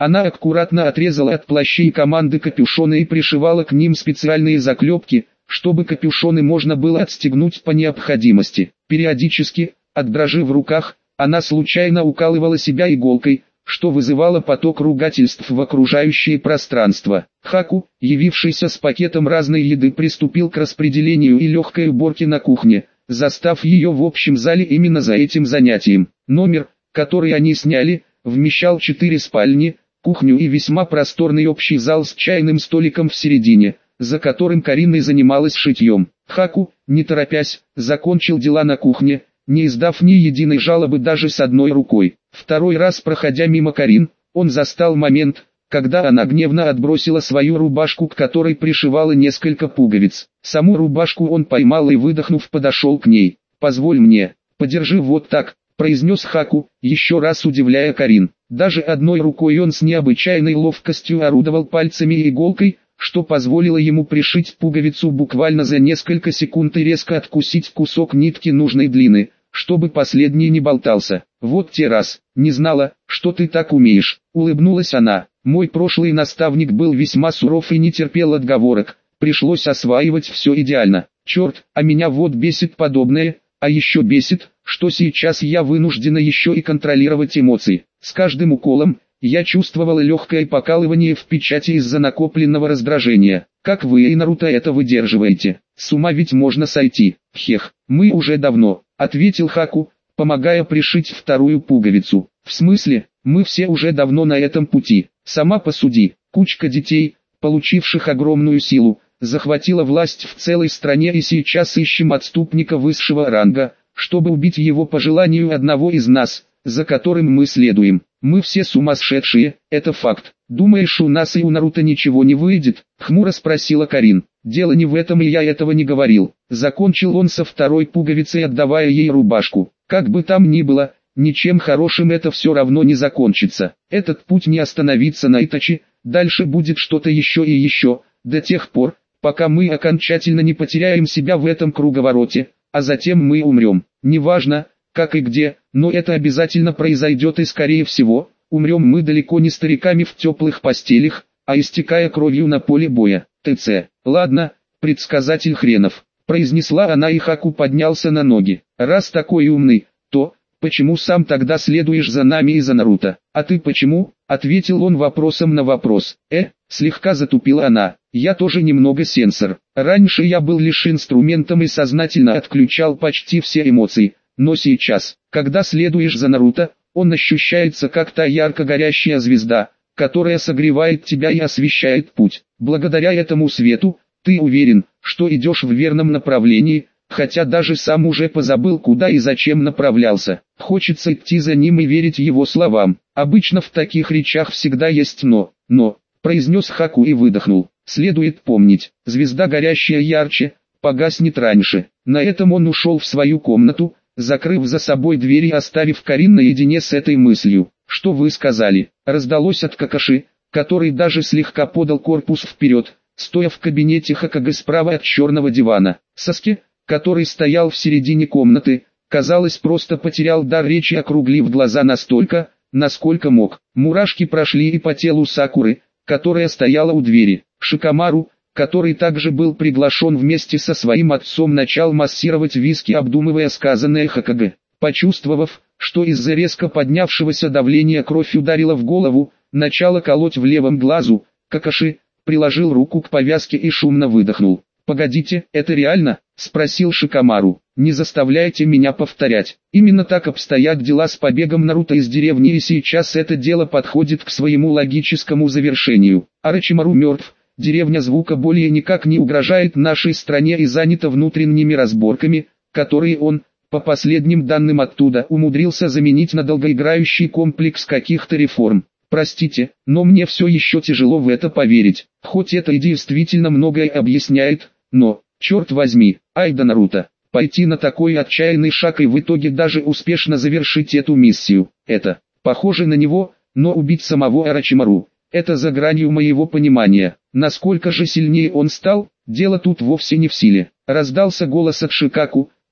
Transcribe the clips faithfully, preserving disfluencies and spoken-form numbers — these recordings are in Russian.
Она аккуратно отрезала от плащей команды капюшоны и пришивала к ним специальные заклепки, чтобы капюшоны можно было отстегнуть по необходимости. Периодически, от дрожи в руках, она случайно укалывала себя иголкой, что вызывало поток ругательств в окружающее пространство. Хаку, явившийся с пакетом разной еды, приступил к распределению и легкой уборке на кухне, застав ее в общем зале именно за этим занятием. Номер, который они сняли, вмещал четыре спальни, кухню и весьма просторный общий зал с чайным столиком в середине, за которым Карина и занималась шитьем. Хаку, не торопясь, закончил дела на кухне, не издав ни единой жалобы даже с одной рукой. Второй раз, проходя мимо Карин, он застал момент, когда она гневно отбросила свою рубашку, к которой пришивала несколько пуговиц. Саму рубашку он поймал и, выдохнув, подошел к ней. «Позволь мне, подержи вот так», — произнес Хаку, еще раз удивляя Карин. Даже одной рукой он с необычайной ловкостью орудовал пальцами и иголкой, что позволило ему пришить пуговицу буквально за несколько секунд и резко откусить кусок нитки нужной длины, чтобы последний не болтался. «Вот те раз, не знала, что ты так умеешь», — улыбнулась она. «Мой прошлый наставник был весьма суров и не терпел отговорок, пришлось осваивать все идеально. Черт, а меня вот бесит подобное, а еще бесит, что сейчас я вынуждена еще и контролировать эмоции. С каждым уколом я чувствовала легкое покалывание в печати из-за накопленного раздражения. Как вы и Наруто это выдерживаете? С ума ведь можно сойти». «Хех, мы уже давно», — ответил Хаку, помогая пришить вторую пуговицу. «В смысле, мы все уже давно на этом пути. Сама посуди, кучка детей, получивших огромную силу, захватила власть в целой стране, и сейчас ищем отступника высшего ранга, чтобы убить его по желанию одного из нас, за которым мы следуем. Мы все сумасшедшие, это факт. Думаешь, у нас и у Наруто ничего не выйдет?» — хмуро спросила Карин. «Дело не в этом, и я этого не говорил». Закончил он со второй пуговицей, отдавая ей рубашку. «Как бы там ни было, ничем хорошим это все равно не закончится. Этот путь не остановится на Итачи, дальше будет что-то еще и еще, до тех пор, пока мы окончательно не потеряем себя в этом круговороте, а затем мы умрем. Неважно, как и где, но это обязательно произойдет, и скорее всего, умрем мы далеко не стариками в теплых постелях, а истекая кровью на поле боя. ТЦ. Ладно, предсказатель хренов», — произнесла она, и Хаку поднялся на ноги. «Раз такой умный, то почему сам тогда следуешь за нами и за Наруто?» «А ты почему?» — ответил он вопросом на вопрос. «Э?» — слегка затупила она. «Я тоже немного сенсор. Раньше я был лишь инструментом и сознательно отключал почти все эмоции, но сейчас, когда следуешь за Наруто, он ощущается как та ярко горящая звезда, которая согревает тебя и освещает путь. Благодаря этому свету, ты уверен, что идешь в верном направлении, хотя даже сам уже позабыл, куда и зачем направлялся. Хочется идти за ним и верить его словам. Обычно в таких речах всегда есть «но», «но», произнес Хаку и выдохнул. Следует помнить, звезда, горящая ярче, погаснет раньше. На этом он ушел в свою комнату, закрыв за собой дверь и оставив Карин наедине с этой мыслью. «Что вы сказали?» — раздалось от Какаши, который даже слегка подал корпус вперед, стоя в кабинете Хокаге справа от черного дивана. Саски, который стоял в середине комнаты, казалось, просто потерял дар речи, округлив глаза настолько, насколько мог. Мурашки прошли и по телу Сакуры, которая стояла у двери. Шикамару, который также был приглашен вместе со своим отцом, начал массировать виски, обдумывая сказанное Хокаге. Почувствовав, что из-за резко поднявшегося давления кровь ударила в голову, начала колоть в левом глазу, Какаши приложил руку к повязке и шумно выдохнул. «Погодите, это реально?» — спросил Шикамару. «Не заставляйте меня повторять. Именно так обстоят дела с побегом Наруто из деревни, и сейчас это дело подходит к своему логическому завершению. Орочимару мертв, деревня Звука более никак не угрожает нашей стране и занята внутренними разборками, которые он, по последним данным оттуда, умудрился заменить на долгоиграющий комплекс каких-то реформ. Простите, но мне все еще тяжело в это поверить. Хоть это и действительно многое объясняет, но, черт возьми, ай да Наруто, пойти на такой отчаянный шаг и в итоге даже успешно завершить эту миссию. Это похоже на него, но убить самого Орочимару — это за гранью моего понимания. Насколько же сильнее он стал, дело тут вовсе не в силе». Раздался голос от Шикаку,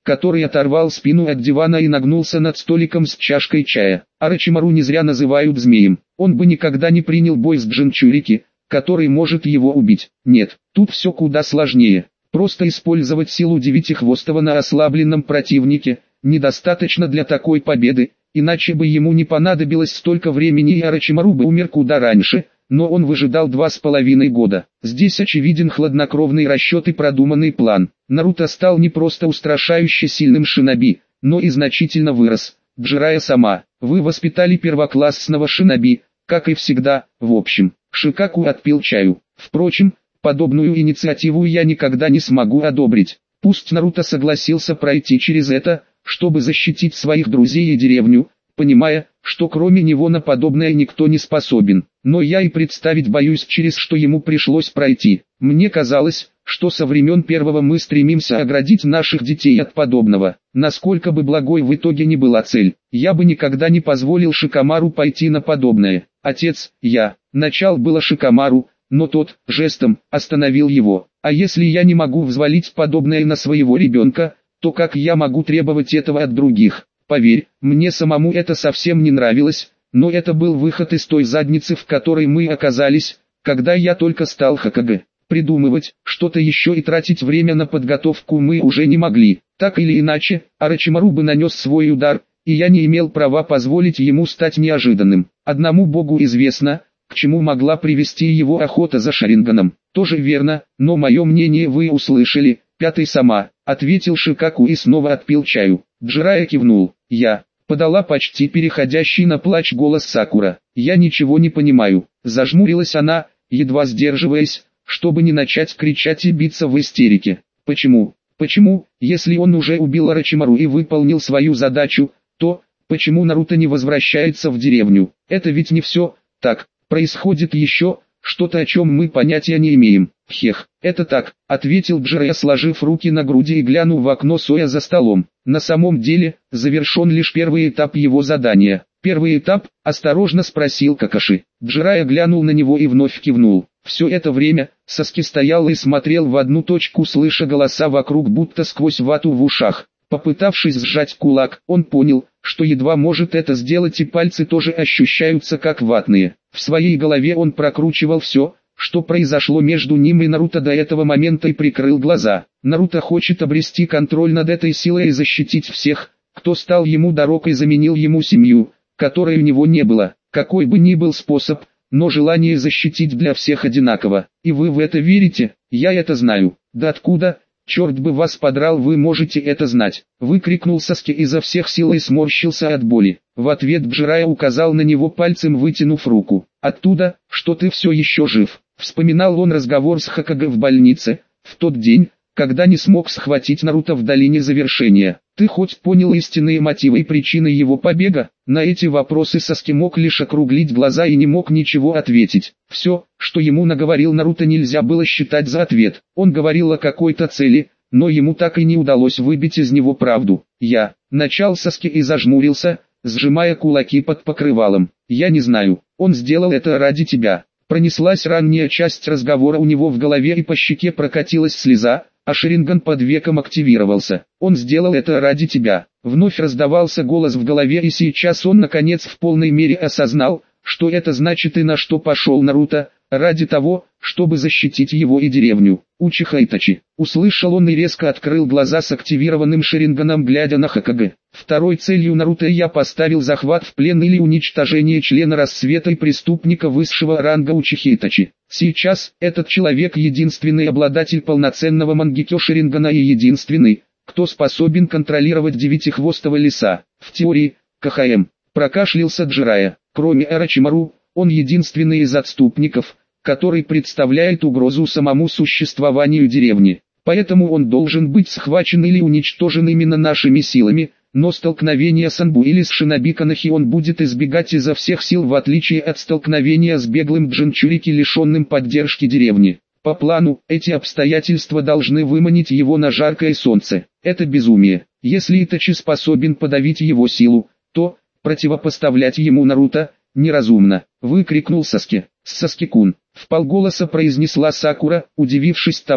который оторвал спину от дивана и нагнулся над столиком с чашкой чая. Орочимару не зря называют змеем. Он бы никогда не принял бой с Джинчурики, который может его убить. Нет, тут все куда сложнее. Просто использовать силу Девятихвостого на ослабленном противнике недостаточно для такой победы, иначе бы ему не понадобилось столько времени и Орочимару бы умер куда раньше, но он выжидал два с половиной года. Здесь очевиден хладнокровный расчет и продуманный план. Наруто стал не просто устрашающе сильным шиноби, но и значительно вырос. Джирайя-сама, вы воспитали первоклассного шиноби, как и всегда. В общем, Шикаку отпил чаю. Впрочем, подобную инициативу я никогда не смогу одобрить. Пусть Наруто согласился пройти через это, чтобы защитить своих друзей и деревню, понимая, что кроме него на подобное никто не способен. Но я и представить боюсь, через что ему пришлось пройти. Мне казалось, что со времен первого мы стремимся оградить наших детей от подобного. Насколько бы благой в итоге не была цель, я бы никогда не позволил Шикамару пойти на подобное. Отец, я, начал было Шикамару, но тот, жестом, остановил его. А если я не могу взвалить подобное на своего ребенка, то как я могу требовать этого от других? Поверь, мне самому это совсем не нравилось, но это был выход из той задницы, в которой мы оказались, когда я только стал Хокаге. Придумывать что-то еще и тратить время на подготовку мы уже не могли. Так или иначе, Орочимару бы нанес свой удар, и я не имел права позволить ему стать неожиданным. Одному богу известно, к чему могла привести его охота за Шаринганом. Тоже верно, но мое мнение вы услышали. Пятый сама, ответил Шикаку и снова отпил чаю. Джирайя кивнул. Я, подала почти переходящий на плач голос Сакура. Я ничего не понимаю. Зажмурилась она, едва сдерживаясь, чтобы не начать кричать и биться в истерике. Почему? Почему, если он уже убил Орочимару и выполнил свою задачу, то, почему Наруто не возвращается в деревню? Это ведь не все, так, происходит еще что-то, о чем мы понятия не имеем. Хех, это так, ответил Джирайя, сложив руки на груди и глянув в окно, стоя за столом. На самом деле, завершен лишь первый этап его задания. Первый этап, осторожно спросил Какаши. Джирайя глянул на него и вновь кивнул. Все это время, Саски стоял и смотрел в одну точку, слыша голоса вокруг, будто сквозь вату в ушах. Попытавшись сжать кулак, он понял, что едва может это сделать, и пальцы тоже ощущаются как ватные. В своей голове он прокручивал все, что произошло между ним и Наруто до этого момента, и прикрыл глаза. Наруто хочет обрести контроль над этой силой и защитить всех, кто стал ему дорогой, заменил ему семью, которой у него не было. Какой бы ни был способ, но желание защитить для всех одинаково. И вы в это верите? Я это знаю. Да откуда? Черт бы вас подрал, вы можете это знать. Выкрикнул Саски изо всех сил и сморщился от боли. В ответ Джирайя указал на него пальцем, вытянув руку. Оттуда, что ты все еще жив. Вспоминал он разговор с Хокаге в больнице, в тот день, когда не смог схватить Наруто в долине завершения. Ты хоть понял истинные мотивы и причины его побега? На эти вопросы Саски мог лишь округлить глаза и не мог ничего ответить. Все, что ему наговорил Наруто, нельзя было считать за ответ. Он говорил о какой-то цели, но ему так и не удалось выбить из него правду. Я, начал Саски и зажмурился, сжимая кулаки под покрывалом. Я не знаю, он сделал это ради тебя. Пронеслась ранняя часть разговора у него в голове, и по щеке прокатилась слеза, а Шаринган под веком активировался. Он сделал это ради тебя. Вновь раздавался голос в голове, и сейчас он наконец в полной мере осознал, что это значит и на что пошел Наруто, ради того, чтобы защитить его и деревню. Учиха Итачи. Услышал он и резко открыл глаза с активированным Шаринганом, глядя на Хокаге. Второй целью Наруто я поставил захват в плен или уничтожение члена рассвета и преступника высшего ранга Учихи Итачи. Сейчас этот человек единственный обладатель полноценного мангекё Шарингана и единственный, кто способен контролировать девятихвостого лиса. В теории, КХМ. Прокашлялся Джирайя. Кроме Орочимару, он единственный из отступников, который представляет угрозу самому существованию деревни. Поэтому он должен быть схвачен или уничтожен именно нашими силами, но столкновения с Анбу или с Шиноби Канахи он будет избегать изо всех сил, в отличие от столкновения с беглым Джинчурики, лишенным поддержки деревни. По плану, эти обстоятельства должны выманить его на жаркое солнце. Это безумие. Если Итачи способен подавить его силу, то противопоставлять ему Наруто неразумно. Выкрикнул Саски. Саски-кун, вполголоса произнесла Сакура, удивившись тому,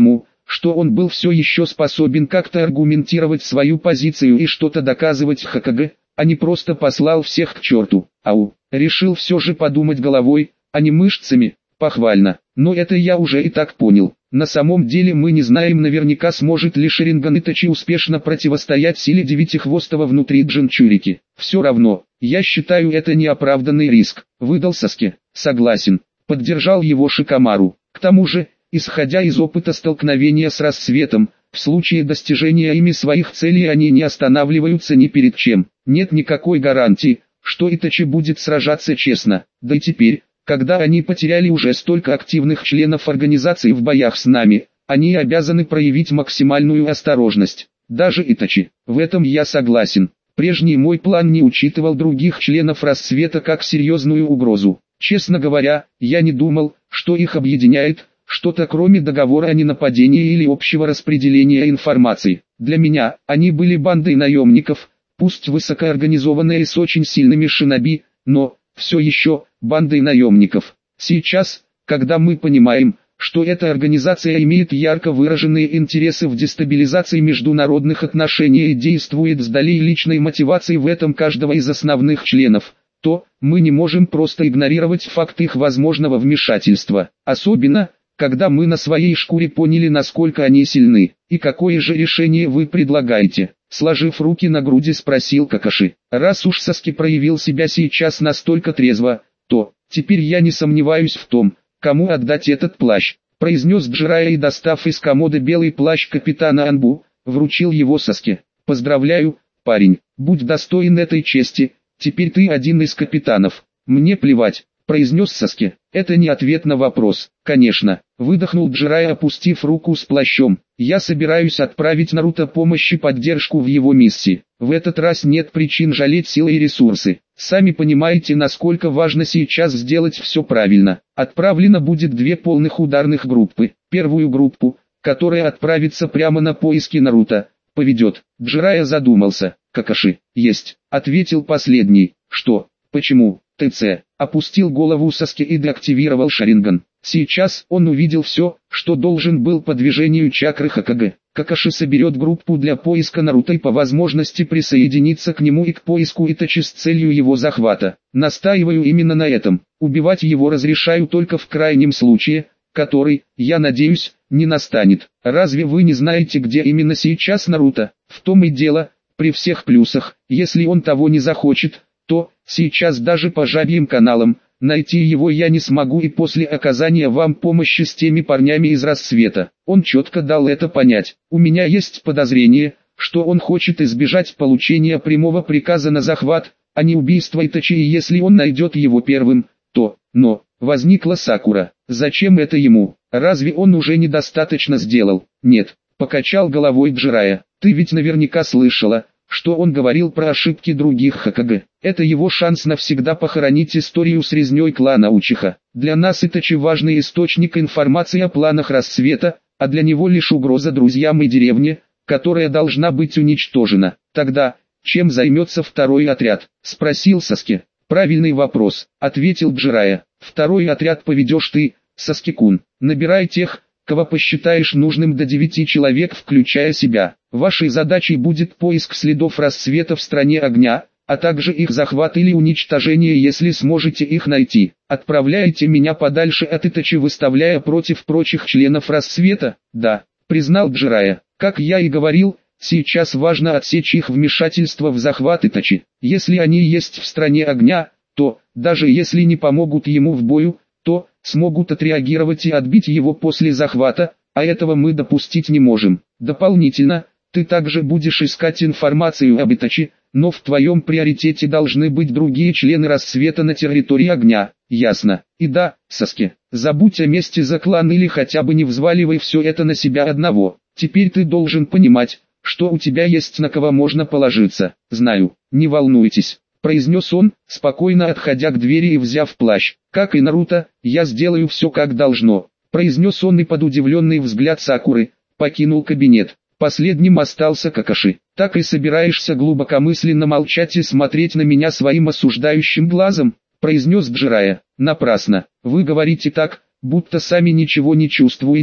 что он был все еще способен как-то аргументировать свою позицию и что-то доказывать Хокаге, а не просто послал всех к черту. Ау, решил все же подумать головой, а не мышцами. Похвально, но это я уже и так понял. На самом деле мы не знаем наверняка, сможет ли Шаринган Итачи успешно противостоять силе Девятихвостого внутри Джинчурики. Все равно, я считаю это неоправданный риск, выдал Саске. Согласен, поддержал его Шикамару. К тому же, исходя из опыта столкновения с рассветом, в случае достижения ими своих целей они не останавливаются ни перед чем. Нет никакой гарантии, что Итачи будет сражаться честно, да и теперь, когда они потеряли уже столько активных членов организации в боях с нами, они обязаны проявить максимальную осторожность. Даже Итачи. В этом я согласен. Прежний мой план не учитывал других членов рассвета как серьезную угрозу. Честно говоря, я не думал, что их объединяет что-то кроме договора о ненападении или общего распределения информации. Для меня, они были бандой наемников, пусть высокоорганизованные и с очень сильными шиноби, но все еще бандой наемников. Сейчас, когда мы понимаем, что эта организация имеет ярко выраженные интересы в дестабилизации международных отношений и действует с долей личной мотивации в этом каждого из основных членов, то мы не можем просто игнорировать факт их возможного вмешательства. Особенно, когда мы на своей шкуре поняли, насколько они сильны. И какое же решение вы предлагаете? Сложив руки на груди, спросил Какаши. Раз уж Саски проявил себя сейчас настолько трезво, то теперь я не сомневаюсь в том, кому отдать этот плащ, произнес Джирайя и, достав из комода белый плащ капитана Анбу, вручил его Саске. Поздравляю, парень, будь достоин этой чести, теперь ты один из капитанов. Мне плевать, произнес Саске. Это не ответ на вопрос. Конечно, выдохнул Джирайя, опустив руку с плащом. Я собираюсь отправить Наруто помощь и поддержку в его миссии. В этот раз нет причин жалеть силы и ресурсы. Сами понимаете, насколько важно сейчас сделать все правильно. Отправлено будет две полных ударных группы. Первую группу, которая отправится прямо на поиски Наруто, поведет. Джирайя задумался. Какаши, есть, ответил последний. Что, почему? ТЦ, опустил голову Саски и деактивировал Шаринган. Сейчас он увидел все, что должен был по движению чакры Хокаге. Какаши соберет группу для поиска Наруто и по возможности присоединиться к нему и к поиску Итачи с целью его захвата. Настаиваю именно на этом. Убивать его разрешаю только в крайнем случае, который, я надеюсь, не настанет. Разве вы не знаете, где именно сейчас Наруто? В том и дело, при всех плюсах, если он того не захочет, то, сейчас даже по жабьим каналам, найти его я не смогу, и после оказания вам помощи с теми парнями из рассвета. Он четко дал это понять. У меня есть подозрение, что он хочет избежать получения прямого приказа на захват, а не убийства Итачи, и если он найдет его первым, то, но, возникла Сакура. Зачем это ему? Разве он уже недостаточно сделал? Нет, покачал головой Джирайя. Ты ведь наверняка слышала, что он говорил про ошибки других Хокаге. Это его шанс навсегда похоронить историю с резней клана Учиха. Для нас Итачи важный источник информации о планах рассвета, а для него лишь угроза друзьям и деревне, которая должна быть уничтожена. Тогда, чем займется второй отряд? Спросил Саски. Правильный вопрос, ответил Джирайя. Второй отряд поведешь ты, Саски-кун. Набирай тех, кого посчитаешь нужным, до девяти человек, включая себя. Вашей задачей будет поиск следов рассвета в стране огня, а также их захват или уничтожение, если сможете их найти. Отправляйте меня подальше от Итачи, выставляя против прочих членов рассвета? Да, признал Джирайя. Как я и говорил, сейчас важно отсечь их вмешательство в захват Итачи. Если они есть в стране огня, то, даже если не помогут ему в бою, то смогут отреагировать и отбить его после захвата, а этого мы допустить не можем. Дополнительно, ты также будешь искать информацию об Итачи, но в твоем приоритете должны быть другие члены рассвета на территории огня, ясно? И да, Саски, забудь о мести за клан или хотя бы не взваливай все это на себя одного. Теперь ты должен понимать, что у тебя есть на кого можно положиться. Знаю, не волнуйтесь, произнес он, спокойно отходя к двери и взяв плащ. Как и Наруто, я сделаю все как должно, произнес он, и под удивленный взгляд Сакуры покинул кабинет. Последним остался Какаши. Так и собираешься глубокомысленно молчать и смотреть на меня своим осуждающим глазом, произнес Джирайя. Напрасно. Вы говорите так, будто сами ничего не чувствуете,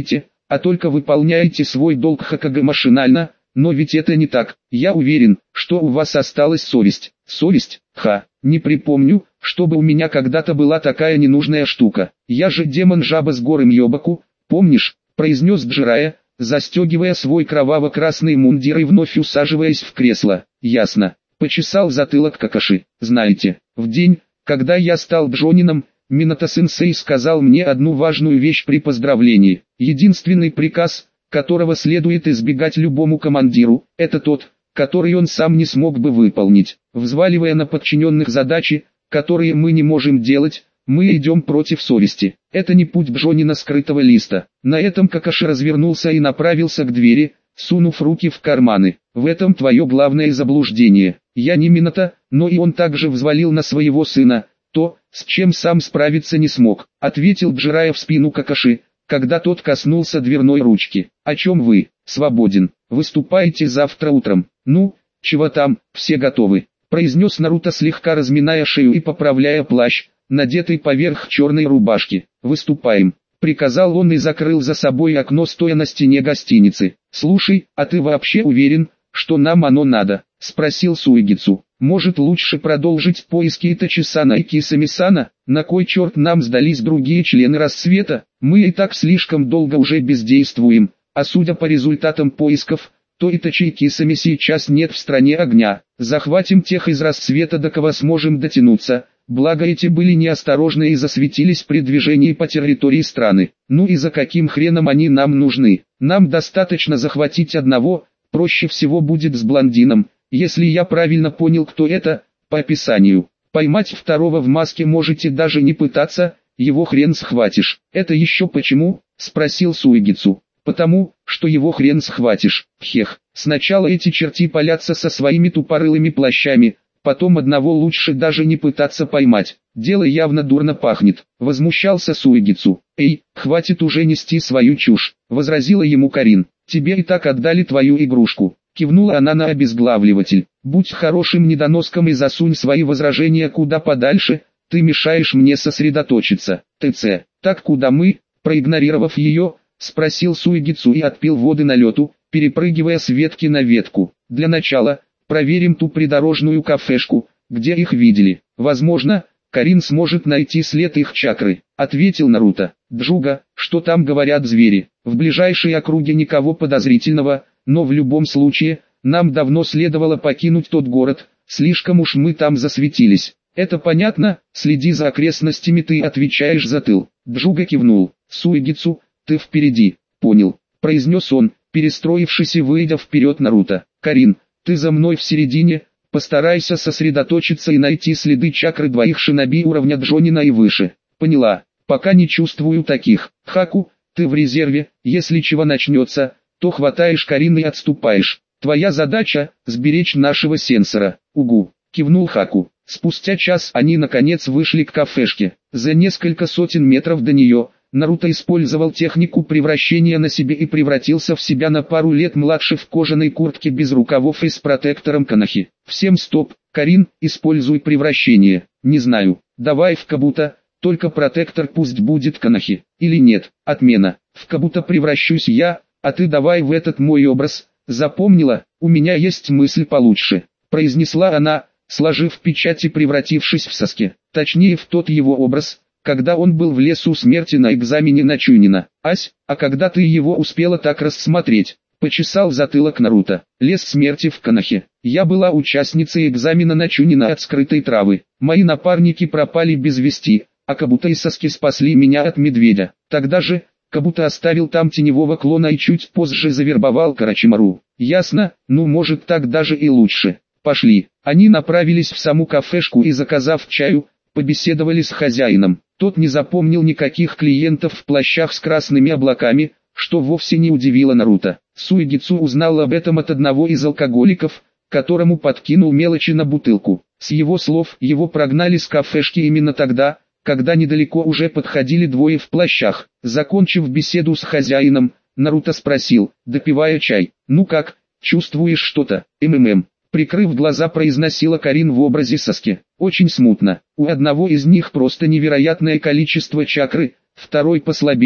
а только выполняете свой долг Хокаге машинально, но ведь это не так. Я уверен, что у вас осталась совесть. Совесть? Ха, не припомню, чтобы у меня когда-то была такая ненужная штука. Я же демон-жаба с горы Мьёбаку, помнишь, произнес Джирайя, застегивая свой кроваво-красный мундир и вновь усаживаясь в кресло. Ясно. Почесал затылок Какаши. Знаете, в день, когда я стал джонином, Минато-сенсей сказал мне одну важную вещь при поздравлении. Единственный приказ, которого следует избегать любому командиру, это тот, который он сам не смог бы выполнить. Взваливая на подчиненных задачи, которые мы не можем делать, мы идем против совести. Это не путь джонина скрытого листа. На этом Какаши развернулся и направился к двери, сунув руки в карманы. В этом твое главное заблуждение. Я не Минато, но и он также взвалил на своего сына то, с чем сам справиться не смог, ответил Джирайя в спину Какаши, когда тот коснулся дверной ручки. О чем вы? Свободен. Выступаете завтра утром. Ну, чего там, все готовы, произнес Наруто, слегка разминая шею и поправляя плащ, надетый поверх черной рубашки. Выступаем, приказал он и закрыл за собой окно, стоя на стене гостиницы. Слушай, а ты вообще уверен, что нам оно надо? Спросил Суигицу. Может, лучше продолжить поиски Итачи-сана и Кисами-сана? На кой черт нам сдались другие члены рассвета? Мы и так слишком долго уже бездействуем, а судя по результатам поисков, то Итачи и Кисами сейчас нет в стране огня. Захватим тех из рассвета, до кого сможем дотянуться, благо эти были неосторожны и засветились при движении по территории страны. Ну и за каким хреном они нам нужны? Нам достаточно захватить одного, проще всего будет с блондином. Если я правильно понял, кто это, по описанию. Поймать второго в маске можете даже не пытаться, его хрен схватишь. Это еще почему? Спросил Суигицу. Потому, что его хрен схватишь. Хех, сначала эти черти палятся со своими тупорылыми плащами, потом одного лучше даже не пытаться поймать. Дело явно дурно пахнет. Возмущался Суигицу. Эй, хватит уже нести свою чушь, возразила ему Карин. Тебе и так отдали твою игрушку. Кивнула она на обезглавливатель. Будь хорошим недоноском и засунь свои возражения куда подальше, ты мешаешь мне сосредоточиться. ТЦ, так куда мы? Проигнорировав ее, спросил Суигицу и отпил воды на лету, перепрыгивая с ветки на ветку. Для начала, проверим ту придорожную кафешку, где их видели. Возможно, Карин сможет найти след их чакры, ответил Наруто. Джуга, что там говорят звери? В ближайшей округе никого подозрительного, но в любом случае, нам давно следовало покинуть тот город, слишком уж мы там засветились. Это понятно, следи за окрестностями, ты отвечаешь за тыл. Джуга кивнул. Суигицу, ты впереди, понял, произнес он, перестроившись и выйдя вперед Наруто. Карин, ты за мной в середине, постарайся сосредоточиться и найти следы чакры двоих шиноби уровня джонина и выше. Поняла, пока не чувствую таких. Хаку, ты в резерве, если чего начнется, то хватаешь Карин и отступаешь. Твоя задача – сберечь нашего сенсора. Угу, кивнул Хаку. Спустя час они наконец вышли к кафешке. За несколько сотен метров до нее, Наруто использовал технику превращения на себе и превратился в себя на пару лет младше в кожаной куртке без рукавов и с протектором Канахи. Всем стоп, Карин, используй превращение. Не знаю, давай в Кабуто, только протектор пусть будет Канахи. Или нет, отмена. В Кабуто превращусь я, а ты давай в этот мой образ. Запомнила, у меня есть мысль получше, произнесла она, сложив печать и превратившись в Саске. Точнее в тот его образ, когда он был в лесу смерти на экзамене на Чунина. Ась, а когда ты его успела так рассмотреть? Почесал затылок Наруто. Лес смерти в Канахе. Я была участницей экзамена на Чунина от скрытой травы. Мои напарники пропали без вести, а Кабуто и Саски спасли меня от медведя. Тогда же, Кабуто оставил там теневого клона и чуть позже завербовал Карачимару. Ясно, ну может так даже и лучше. Пошли. Они направились в саму кафешку и, заказав чаю, побеседовали с хозяином. Тот не запомнил никаких клиентов в плащах с красными облаками, что вовсе не удивило Наруто. Суигицу узнал об этом от одного из алкоголиков, которому подкинул мелочи на бутылку. С его слов, его прогнали с кафешки именно тогда, когда недалеко уже подходили двое в плащах. Закончив беседу с хозяином, Наруто спросил, допивая чай: «Ну как, чувствуешь что-то?» «МММ», прикрыв глаза, произносила Карин в образе Саски. «Очень смутно. У одного из них просто невероятное количество чакры, второй послабее,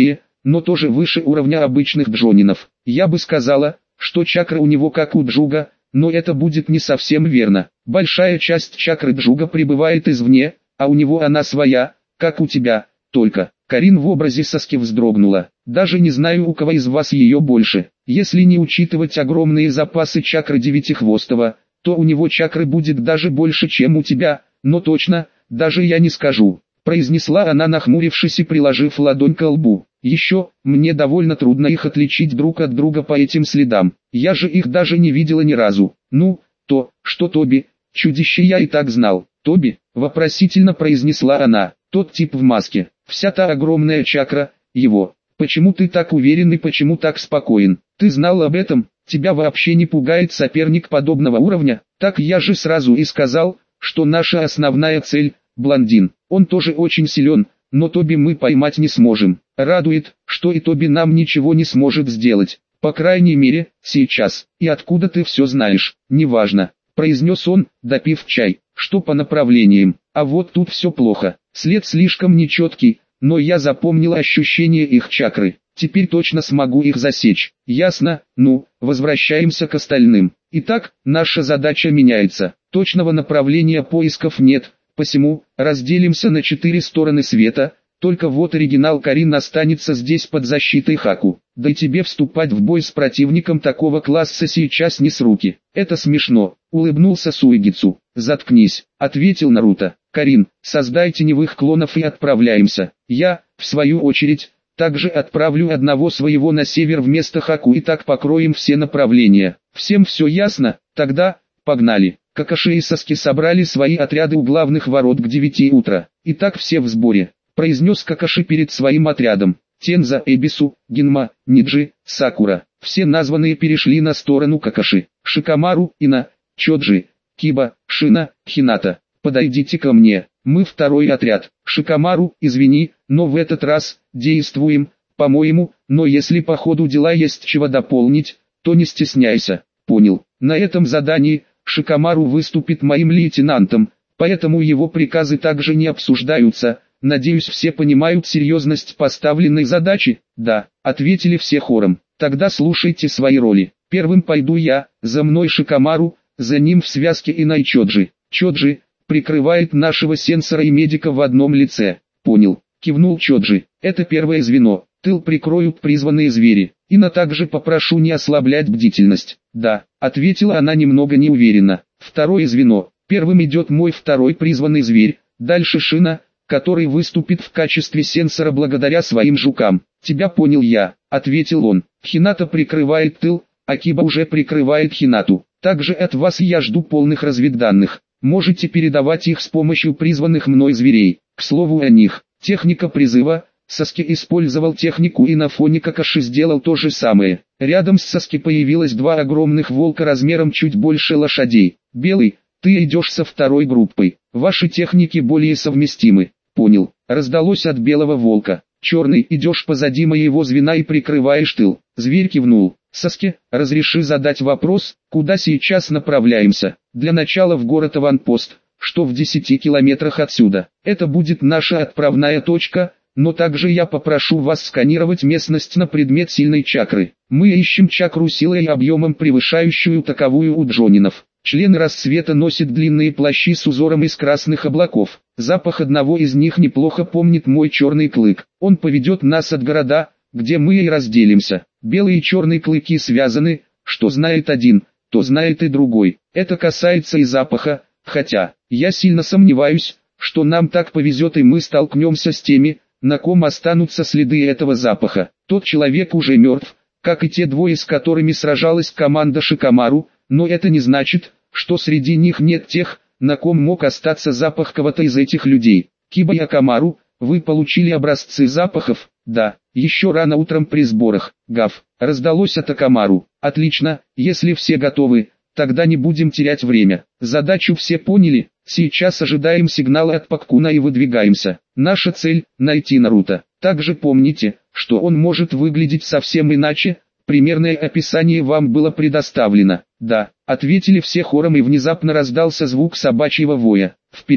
но тоже выше уровня обычных джонинов. Я бы сказала, что чакра у него как у джуга, но это будет не совсем верно. Большая часть чакры джуга прибывает извне, а у него она своя, как у тебя, только. Карин в образе Саски вздрогнула. Даже не знаю, у кого из вас ее больше. Если не учитывать огромные запасы чакры Девятихвостого, то у него чакры будет даже больше, чем у тебя, но точно, даже я не скажу, произнесла она, нахмурившись и приложив ладонь к лбу. Еще, мне довольно трудно их отличить друг от друга по этим следам. Я же их даже не видела ни разу. Ну, то, что Тоби, чудище, я и так знал. Тоби, вопросительно произнесла она, тот тип в маске, вся та огромная чакра, его. Почему ты так уверен и почему так спокоен? Ты знал об этом? Тебя вообще не пугает соперник подобного уровня? Так я же сразу и сказал, что наша основная цель – блондин. Он тоже очень силен, но Тоби мы поймать не сможем. Радует, что и Тоби нам ничего не сможет сделать. По крайней мере, сейчас. И откуда ты все знаешь? Неважно, произнес он, допив чай. Что по направлениям? А вот тут все плохо. След слишком нечеткий, но я запомнил ощущение их чакры. Теперь точно смогу их засечь. Ясно? Ну, возвращаемся к остальным. Итак, наша задача меняется. Точного направления поисков нет, посему разделимся на четыре стороны света. Только вот оригинал Карин останется здесь под защитой Хаку. Да и тебе вступать в бой с противником такого класса сейчас не с руки. Это смешно, улыбнулся Суигицу. Заткнись, ответил Наруто. Карин, создай теневых клонов и отправляемся. Я, в свою очередь, также отправлю одного своего на север вместо Хаку, и так покроем все направления. Всем все ясно? Тогда, погнали. Какаши и Саски собрали свои отряды у главных ворот к девяти утра. Итак, все в сборе, произнес Какаши перед своим отрядом. Тенза, Эбису, Гинма, Ниджи, Сакура. Все названные перешли на сторону Какаши. Шикамару, Ина, Чоджи, Киба, Шина, Хината. Подойдите ко мне, мы второй отряд. Шикамару, извини, но в этот раз действуем, по-моему, но если по ходу дела есть чего дополнить, то не стесняйся. Понял. На этом задании Шикамару выступит моим лейтенантом, поэтому его приказы также не обсуждаются. Надеюсь, все понимают серьезность поставленной задачи? Да, ответили все хором. Тогда слушайте свои роли. Первым пойду я, за мной Шикамару, за ним в связке Ина и Чоджи. Чоджи прикрывает нашего сенсора и медика в одном лице. Понял, кивнул Чоджи. Это первое звено. Тыл прикроют призванные звери. Ина также попрошу не ослаблять бдительность. Да, ответила она немного неуверенно. Второе звено. Первым идет мой второй призванный зверь. Дальше Шина, который выступит в качестве сенсора благодаря своим жукам. Тебя понял я, ответил он. Хината прикрывает тыл, а Киба уже прикрывает Хинату. Также от вас я жду полных разведданных. Можете передавать их с помощью призванных мной зверей. К слову о них, техника призыва. Саски использовал технику и на фоне Какаши сделал то же самое. Рядом с Саски появилось два огромных волка размером чуть больше лошадей. Белый, ты идешь со второй группой. Ваши техники более совместимы. Понял. Раздалось от белого волка. Черный, идешь позади моего звена и прикрываешь тыл. Зверь кивнул. Саски, разреши задать вопрос, куда сейчас направляемся? Для начала в город Аванпост, что в десяти километрах отсюда. Это будет наша отправная точка, но также я попрошу вас сканировать местность на предмет сильной чакры. Мы ищем чакру силой и объемом, превышающую таковую у джонинов. Члены рассвета носят длинные плащи с узором из красных облаков. Запах одного из них неплохо помнит мой черный клык. Он поведет нас от города, где мы и разделимся. Белые и черные клыки связаны, что знает один, то знает и другой. Это касается и запаха, хотя, я сильно сомневаюсь, что нам так повезет и мы столкнемся с теми, на ком останутся следы этого запаха. Тот человек уже мертв, как и те двое, с которыми сражалась команда Шикамару, но это не значит, что среди них нет тех, на ком мог остаться запах кого-то из этих людей. Киба и Акамару, вы получили образцы запахов? Да, еще рано утром при сборах. Гав, раздалось от Акамару. Отлично, если все готовы, тогда не будем терять время. Задачу все поняли, сейчас ожидаем сигнала от Паккуна и выдвигаемся. Наша цель – найти Наруто. Также помните, что он может выглядеть совсем иначе. Примерное описание вам было предоставлено. Да, ответили все хором, и внезапно раздался звук собачьего воя. Вперед!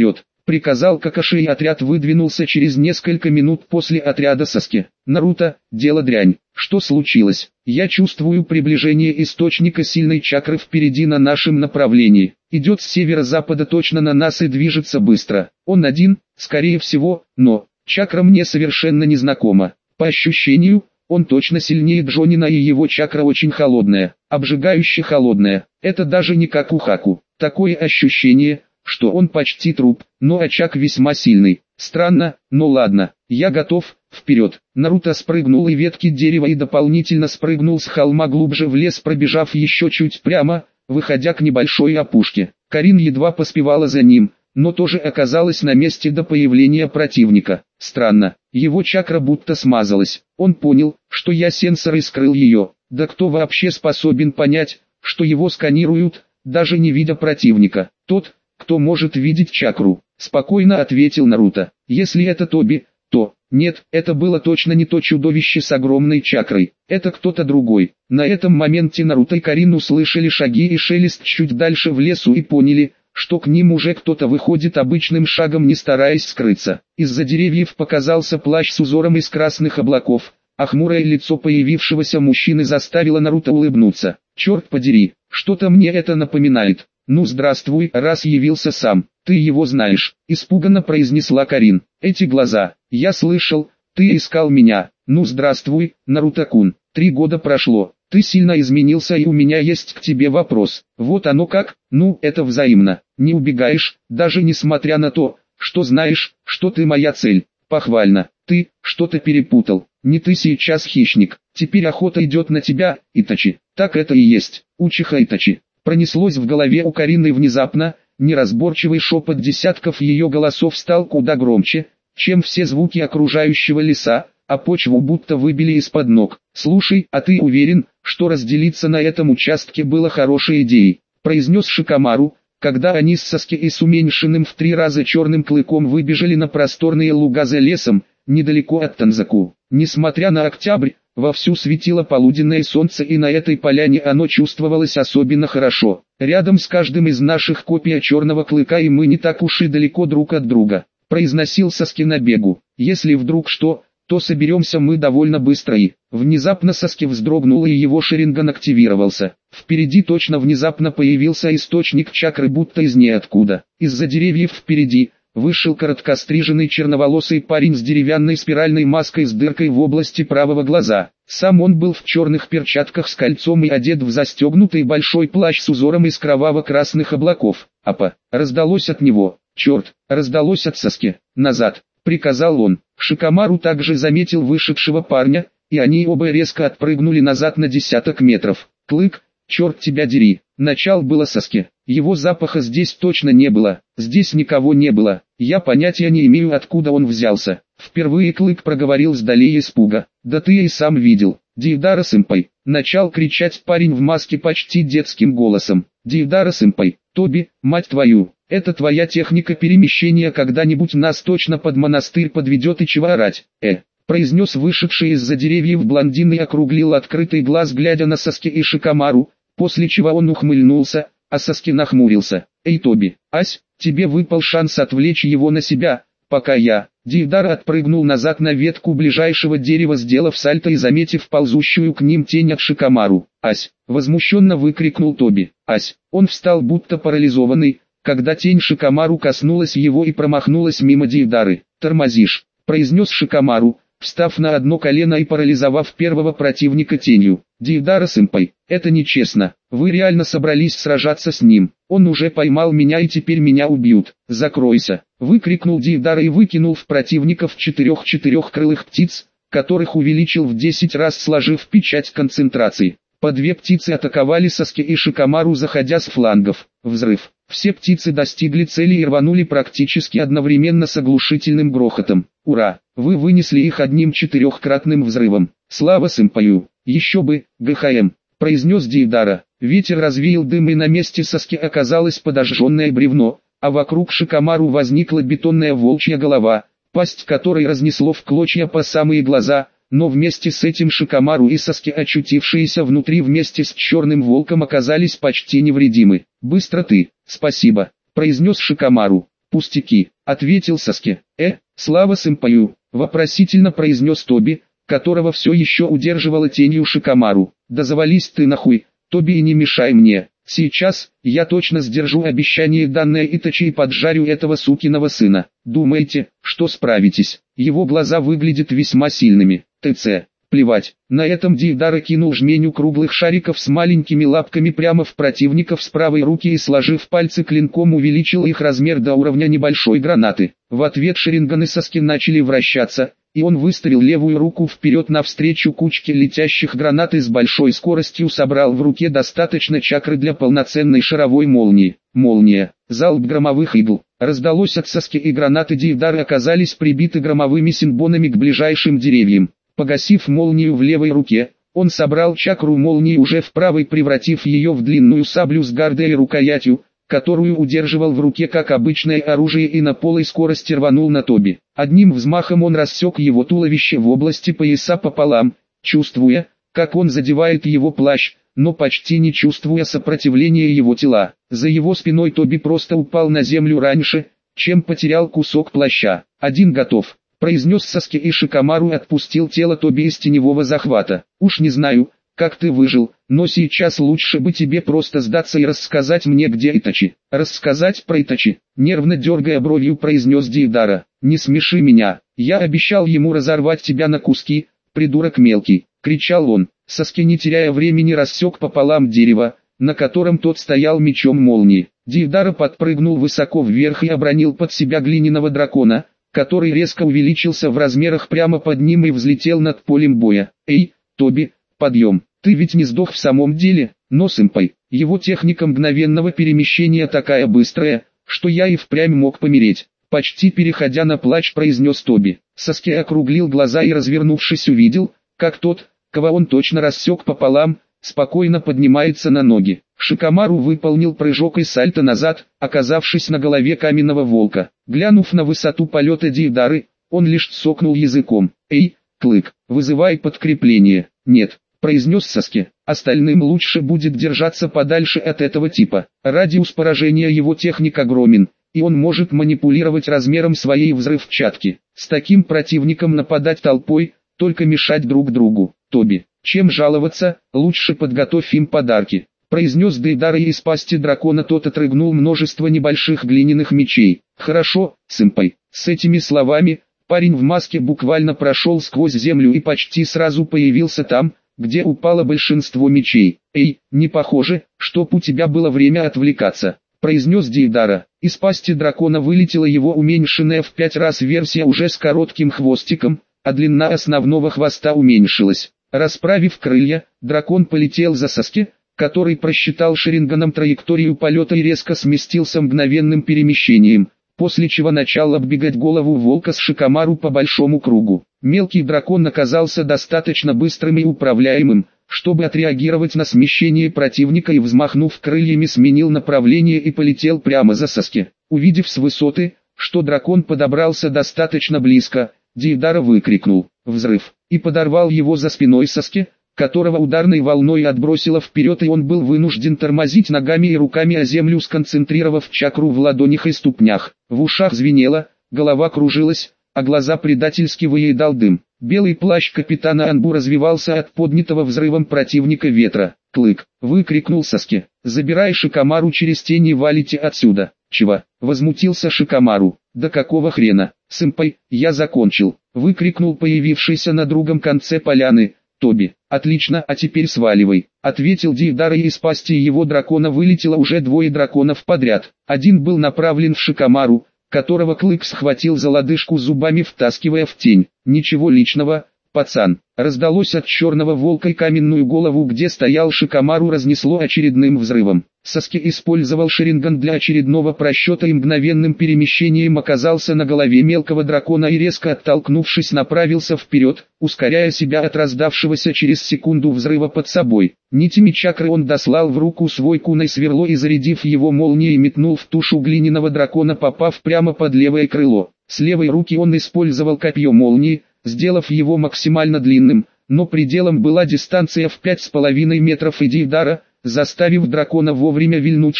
приказал Какаши, и отряд выдвинулся через несколько минут после отряда Саски. Наруто, дело дрянь. Что случилось? Я чувствую приближение источника сильной чакры впереди на нашем направлении. Идет с северо-запада точно на нас и движется быстро. Он один, скорее всего, но чакра мне совершенно незнакома. По ощущению, он точно сильнее Джонина, и его чакра очень холодная, обжигающе холодная. Это даже не как у Хаку. Такое ощущение, что он почти труп, но очаг весьма сильный. Странно, но ладно, я готов, вперед. Наруто спрыгнул и ветки дерева и дополнительно спрыгнул с холма глубже в лес, пробежав еще чуть прямо, выходя к небольшой опушке. Карин едва поспевала за ним, но тоже оказалась на месте до появления противника. Странно, его чакра будто смазалась. Он понял, что я сенсор, и скрыл ее. Да кто вообще способен понять, что его сканируют, даже не видя противника? Тот, кто может видеть чакру, спокойно ответил Наруто. Если это Тоби, то... Нет, это было точно не то чудовище с огромной чакрой. Это кто-то другой. На этом моменте Наруто и Карин услышали шаги и шелест чуть дальше в лесу и поняли, что к ним уже кто-то выходит обычным шагом, не стараясь скрыться. Из-за деревьев показался плащ с узором из красных облаков, а хмурое лицо появившегося мужчины заставило Наруто улыбнуться. Черт подери, что-то мне это напоминает. «Ну здравствуй, раз явился сам, ты его знаешь», — испуганно произнесла Карин. «Эти глаза, я слышал, ты искал меня. Ну здравствуй, Наруто-кун, три года прошло, ты сильно изменился, и у меня есть к тебе вопрос». «Вот оно как, ну это взаимно, не убегаешь, даже несмотря на то, что знаешь, что ты моя цель». «Похвально, ты что-то перепутал, не ты сейчас хищник, теперь охота идет на тебя, Итачи». «Так это и есть, Учиха Итачи». Пронеслось в голове у Карины внезапно, неразборчивый шепот десятков ее голосов стал куда громче, чем все звуки окружающего леса, а почву будто выбили из-под ног. «Слушай, а ты уверен, что разделиться на этом участке было хорошей идеей?» — произнес Шикамару, когда они с Саски и с уменьшенным в три раза черным клыком выбежали на просторные луга за лесом, недалеко от Танзаку. Несмотря на октябрь, вовсю светило полуденное солнце, и на этой поляне оно чувствовалось особенно хорошо. «Рядом с каждым из наших копия черного клыка, и мы не так уж и далеко друг от друга», — произносил Саски на бегу. «Если вдруг что, то соберемся мы довольно быстро». И внезапно Саски вздрогнул, и его шаринган активировался. Впереди точно внезапно появился источник чакры, будто из ниоткуда. Из-за деревьев впереди вышел короткостриженный черноволосый парень с деревянной спиральной маской с дыркой в области правого глаза. Сам он был в черных перчатках с кольцом и одет в застегнутый большой плащ с узором из кроваво-красных облаков. «Апа!» — раздалось от него. «Черт!» — раздалось от Саски. «Назад!» — приказал он. Шикамару также заметил вышедшего парня, и они оба резко отпрыгнули назад на десяток метров. «Клык, черт тебя дери!» Начал было Саски. Его запаха здесь точно не было, здесь никого не было, я понятия не имею, откуда он взялся. Впервые Клык проговорил с долей испуга. «Да ты и сам видел, Дейдара-сэмпай!» Начал кричать парень в маске почти детским голосом. «Дейдара-сэмпай, Тоби, мать твою, это твоя техника перемещения когда-нибудь нас точно под монастырь подведет, и чего орать?» «Э!» произнес вышедший из-за деревьев блондин и округлил открытый глаз, глядя на Саски и Шикамару, после чего он ухмыльнулся, а Саски нахмурился. «Эй, Тоби, ась, тебе выпал шанс отвлечь его на себя, пока я...» Дейдара отпрыгнул назад на ветку ближайшего дерева, сделав сальто и заметив ползущую к ним тень от Шикамару. «Ась!» — возмущенно выкрикнул Тоби. «Ась!» Он встал будто парализованный, когда тень Шикамару коснулась его и промахнулась мимо Дейдары. «Тормозишь!» — произнес Шикамару, встав на одно колено и парализовав первого противника тенью. «Дейдара-сэмпай, это нечестно, вы реально собрались сражаться с ним, он уже поймал меня и теперь меня убьют, закройся!» Выкрикнул Дейдара и выкинул в противников четырех четырехкрылых птиц, которых увеличил в десять раз, сложив печать концентрации. По две птицы атаковали Саски и Шикамару, заходя с флангов. Взрыв. Все птицы достигли цели и рванули практически одновременно с оглушительным грохотом. «Ура! Вы вынесли их одним четырехкратным взрывом! Слава сэмпаю! Еще бы, ГХМ!» произнес Дейдара. Ветер развеял дым, и на месте Саски оказалось подожженное бревно, а вокруг Шикамару возникла бетонная волчья голова, пасть которой разнесло в клочья по самые глаза. Но вместе с этим Шикамару и Саски, очутившиеся внутри вместе с черным волком, оказались почти невредимы. «Быстро ты, спасибо», — произнес Шикамару. «Пустяки», — ответил Саски. «Э, слава сэмпаю», — вопросительно произнес Тоби, которого все еще удерживала тенью Шикамару. «Да завались ты нахуй, Тоби, и не мешай мне. Сейчас, я точно сдержу обещание, данное Итачи, и поджарю этого сукиного сына. Думаете, что справитесь?» Его глаза выглядят весьма сильными. «ТЦ. Плевать». На этом Дейдара кинул жменю круглых шариков с маленькими лапками прямо в противников с правой руки и, сложив пальцы клинком, увеличил их размер до уровня небольшой гранаты. В ответ шаринганы Саски начали вращаться, и он выставил левую руку вперед навстречу кучке летящих гранат и с большой скоростью собрал в руке достаточно чакры для полноценной шаровой молнии. Молния. Залп громовых игл. Раздалось от Саски, и гранаты Дейдары оказались прибиты громовыми синбонами к ближайшим деревьям. Погасив молнию в левой руке, он собрал чакру молнии уже в правой, превратив ее в длинную саблю с гардой и рукоятью, которую удерживал в руке как обычное оружие, и на полой скорости рванул на Тоби. Одним взмахом он рассек его туловище в области пояса пополам, чувствуя, как он задевает его плащ, но почти не чувствуя сопротивления его тела. За его спиной Тоби просто упал на землю раньше, чем потерял кусок плаща. «Один готов», — произнес Саски, и Шикамару отпустил тело Тоби из теневого захвата. «Уж не знаю, как ты выжил, но сейчас лучше бы тебе просто сдаться и рассказать мне, где Итачи». «Рассказать про Итачи?» — нервно дергая бровью, произнес Дейдара. «Не смеши меня, я обещал ему разорвать тебя на куски, придурок мелкий», — кричал он. Саски, не теряя времени, рассек пополам дерево, на котором тот стоял, мечом молнии. Дейдара подпрыгнул высоко вверх и обронил под себя глиняного дракона, который резко увеличился в размерах прямо под ним и взлетел над полем боя. «Эй, Тоби, подъем, ты ведь не сдох в самом деле?» «Но, сэмпай, его техника мгновенного перемещения такая быстрая, что я и впрямь мог помереть», — почти переходя на плач, произнес Тоби. Саски округлил глаза и, развернувшись, увидел, как тот, кого он точно рассек пополам, спокойно поднимается на ноги. Шикамару выполнил прыжок и сальто назад, оказавшись на голове каменного волка. Глянув на высоту полета Дейдары, он лишь цокнул языком. «Эй, Клык, вызывай подкрепление». «Нет», — произнес Саски, — «остальным лучше будет держаться подальше от этого типа. Радиус поражения его техник огромен, и он может манипулировать размером своей взрывчатки. С таким противником нападать толпой, только мешать друг другу. Тоби, чем жаловаться, лучше подготовь им подарки», — произнес Дейдара, и из пасти дракона тот отрыгнул множество небольших глиняных мечей. «Хорошо, сэмпай». С этими словами, парень в маске буквально прошел сквозь землю и почти сразу появился там, где упало большинство мечей. «Эй, не похоже, чтоб у тебя было время отвлекаться», — произнес Дейдара. Из пасти дракона вылетела его уменьшенная в пять раз версия уже с коротким хвостиком, а длина основного хвоста уменьшилась. Расправив крылья, дракон полетел за Саски, который просчитал шаринганом траекторию полета и резко сместился мгновенным перемещением, после чего начал оббегать голову волка с Шикамару по большому кругу. Мелкий дракон оказался достаточно быстрым и управляемым, чтобы отреагировать на смещение противника, и, взмахнув крыльями, сменил направление и полетел прямо за Саски. Увидев с высоты, что дракон подобрался достаточно близко, Дейдара выкрикнул «Взрыв!» и подорвал его за спиной Саски, которого ударной волной отбросило вперед, и он был вынужден тормозить ногами и руками о землю, сконцентрировав чакру в ладонях и ступнях. В ушах звенело, голова кружилась, а глаза предательски выедал дым. Белый плащ капитана Анбу развивался от поднятого взрывом противника ветра. «Клык!» — выкрикнул Саски. «Забирай Шикамару, через тени валите отсюда!» «Чего?» — возмутился Шикамару. «Да какого хрена? Сэмпай, я закончил!» — выкрикнул появившийся на другом конце поляны Тоби. «Отлично, а теперь сваливай», — ответил Дейдара, и из пасти его дракона вылетело уже двое драконов подряд. Один был направлен в Шикамару, которого Клык схватил за лодыжку зубами, втаскивая в тень. «Ничего личного, пацан», — раздалось от черного волка, и каменную голову, где стоял Шикамару, разнесло очередным взрывом. Саски использовал шаринган для очередного просчета и мгновенным перемещением оказался на голове мелкого дракона и, резко оттолкнувшись, направился вперед, ускоряя себя от раздавшегося через секунду взрыва под собой. Нитями чакры он дослал в руку свой кунай сверло и, зарядив его молнией, метнул в тушу глиняного дракона, попав прямо под левое крыло. С левой руки он использовал копье молнии, сделав его максимально длинным, но пределом была дистанция в пять с половиной метров, и Дейдара, заставив дракона вовремя вильнуть шеей,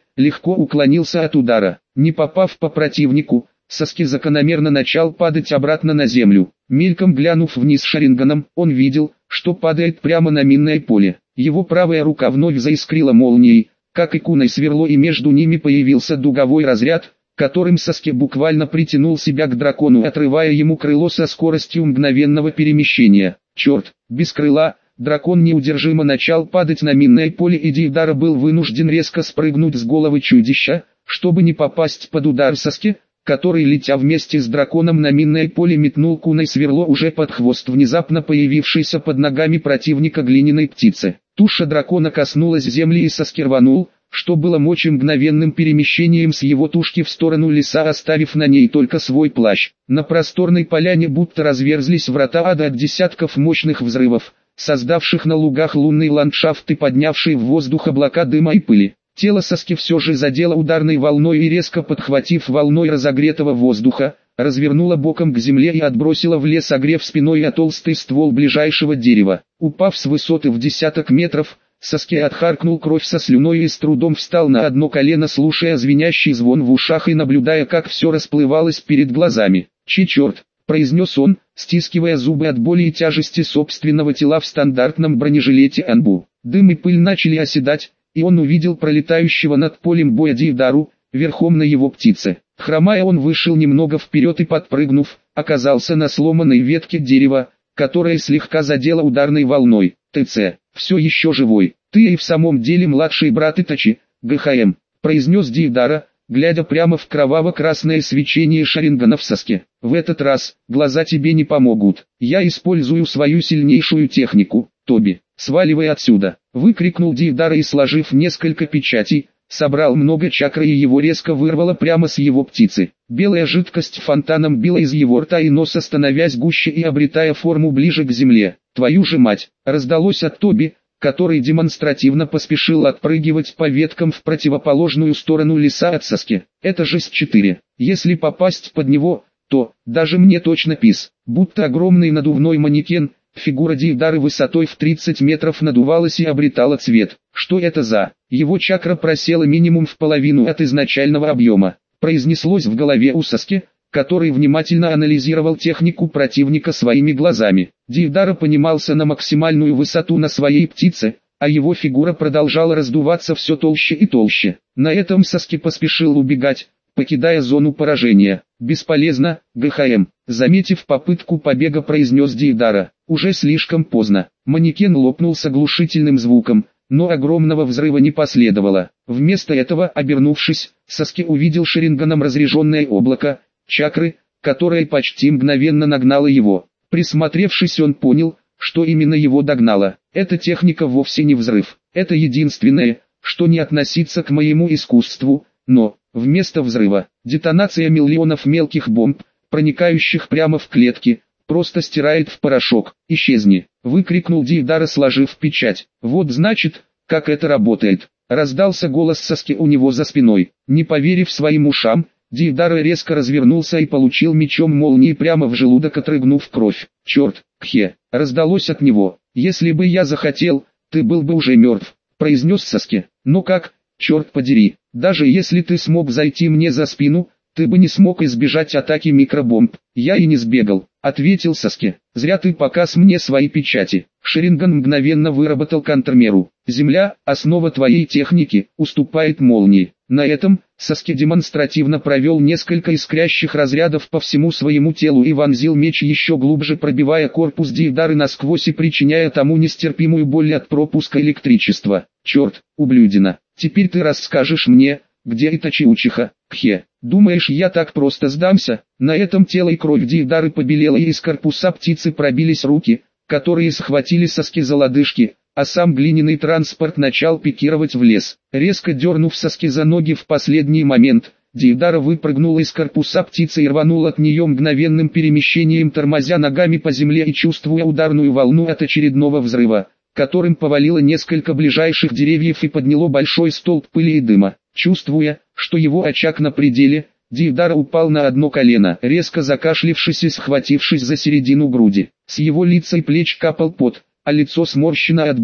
легко уклонился от удара. Не попав по противнику, Саски закономерно начал падать обратно на землю. Мельком глянув вниз Шаринганом, он видел, что падает прямо на минное поле. Его правая рука вновь заискрила молнией, как и куной сверло, и между ними появился дуговой разряд, которым Саски буквально притянул себя к дракону, отрывая ему крыло со скоростью мгновенного перемещения. Черт, без крыла, дракон неудержимо начал падать на минное поле, и Дейвдара был вынужден резко спрыгнуть с головы чудища, чтобы не попасть под удар Саски, который, летя вместе с драконом на минное поле, метнул куной сверло уже под хвост внезапно появившейся под ногами противника глиняной птицы. Туша дракона коснулась земли, и Саски рванул, что было мочи, мгновенным перемещением с его тушки в сторону леса, оставив на ней только свой плащ. На просторной поляне будто разверзлись врата ада от десятков мощных взрывов, создавших на лугах лунный ландшафт и поднявший в воздух облака дыма и пыли. Тело Саски все же задело ударной волной и, резко подхватив волной разогретого воздуха, развернуло боком к земле и отбросило в лес, огрев спиной о толстый ствол ближайшего дерева. Упав с высоты в десяток метров, Саски отхаркнул кровь со слюной и с трудом встал на одно колено, слушая звенящий звон в ушах и наблюдая, как все расплывалось перед глазами. «Че черт!» — произнес он, стискивая зубы от боли и тяжести собственного тела в стандартном бронежилете Анбу. Дым и пыль начали оседать, и он увидел пролетающего над полем боя Дейвдару, верхом на его птице. Хромая, он вышел немного вперед и, подпрыгнув, оказался на сломанной ветке дерева, которая слегка задела ударной волной. «ТЦ, все еще живой. Ты и в самом деле младший брат Итачи, ГХМ», — произнес Дейвдара, глядя прямо в кроваво-красное свечение Шарингана в Саске. «В этот раз глаза тебе не помогут. Я использую свою сильнейшую технику, Тоби. Сваливай отсюда!» — выкрикнул Дейвдара и, сложив несколько печатей, собрал много чакры, и его резко вырвало прямо с его птицы. Белая жидкость фонтаном била из его рта и носа, становясь гуще и обретая форму ближе к земле. «Твою же мать!» — раздалось от Тоби, который демонстративно поспешил отпрыгивать по веткам в противоположную сторону леса от Саски. «Это же с четыре. Если попасть под него, то, даже мне точно пис». Будто огромный надувной манекен, фигура Дейвдары высотой в тридцать метров надувалась и обретала цвет. «Что это за...» Его чакра просела минимум в половину от изначального объема. Произнеслось в голове у Саски, который внимательно анализировал технику противника своими глазами. Дейвдара понимался на максимальную высоту на своей птице, а его фигура продолжала раздуваться все толще и толще. На этом Саски поспешил убегать, покидая зону поражения. «Бесполезно, ГХМ», заметив попытку побега, произнес Дейвдара. Уже слишком поздно. Манекен лопнул с оглушительным звуком, но огромного взрыва не последовало. Вместо этого, обернувшись, Саски увидел Шаринганом разряженное облако чакры, которое почти мгновенно нагнало его. Присмотревшись, он понял, что именно его догнало. Эта техника вовсе не взрыв. Это единственное, что не относится к моему искусству, но, вместо взрыва, детонация миллионов мелких бомб, проникающих прямо в клетки, просто стирает в порошок. «Исчезни!» — выкрикнул Дейвдара, сложив печать. «Вот значит, как это работает!» — раздался голос Саски у него за спиной. Не поверив своим ушам, Дейвдара резко развернулся и получил мечом молнии прямо в желудок, отрыгнув кровь. «Черт, Кхе!» — раздалось от него. «Если бы я захотел, ты был бы уже мертв», — произнес Саски. «Но как, черт подери, даже если ты смог зайти мне за спину, ты бы не смог избежать атаки микробомб». «Я и не сбегал», — ответил Саски. «Зря ты показ мне свои печати». Шаринган мгновенно выработал контрмеру. «Земля, основа твоей техники, уступает молнии». На этом Саски демонстративно провел несколько искрящих разрядов по всему своему телу и вонзил меч еще глубже, пробивая корпус Дейвдары насквозь и причиняя тому нестерпимую боль от пропуска электричества. «Черт, ублюдина, теперь ты расскажешь мне, где Итачи Учиха, Кхе. Думаешь, я так просто сдамся?» На этом тело и кровь Дейвдары побелела, и из корпуса птицы пробились руки, которые схватили Саски за лодыжки, а сам глиняный транспорт начал пикировать в лес. Резко дернув Саски за ноги в последний момент, Дейвдара выпрыгнул из корпуса птицы и рванул от нее мгновенным перемещением, тормозя ногами по земле и чувствуя ударную волну от очередного взрыва, которым повалило несколько ближайших деревьев и подняло большой столб пыли и дыма. Чувствуя, что его очаг на пределе, Дейвдара упал на одно колено, резко закашлившись и схватившись за середину груди. С его лица и плеч капал пот, а лицо сморщено от боли.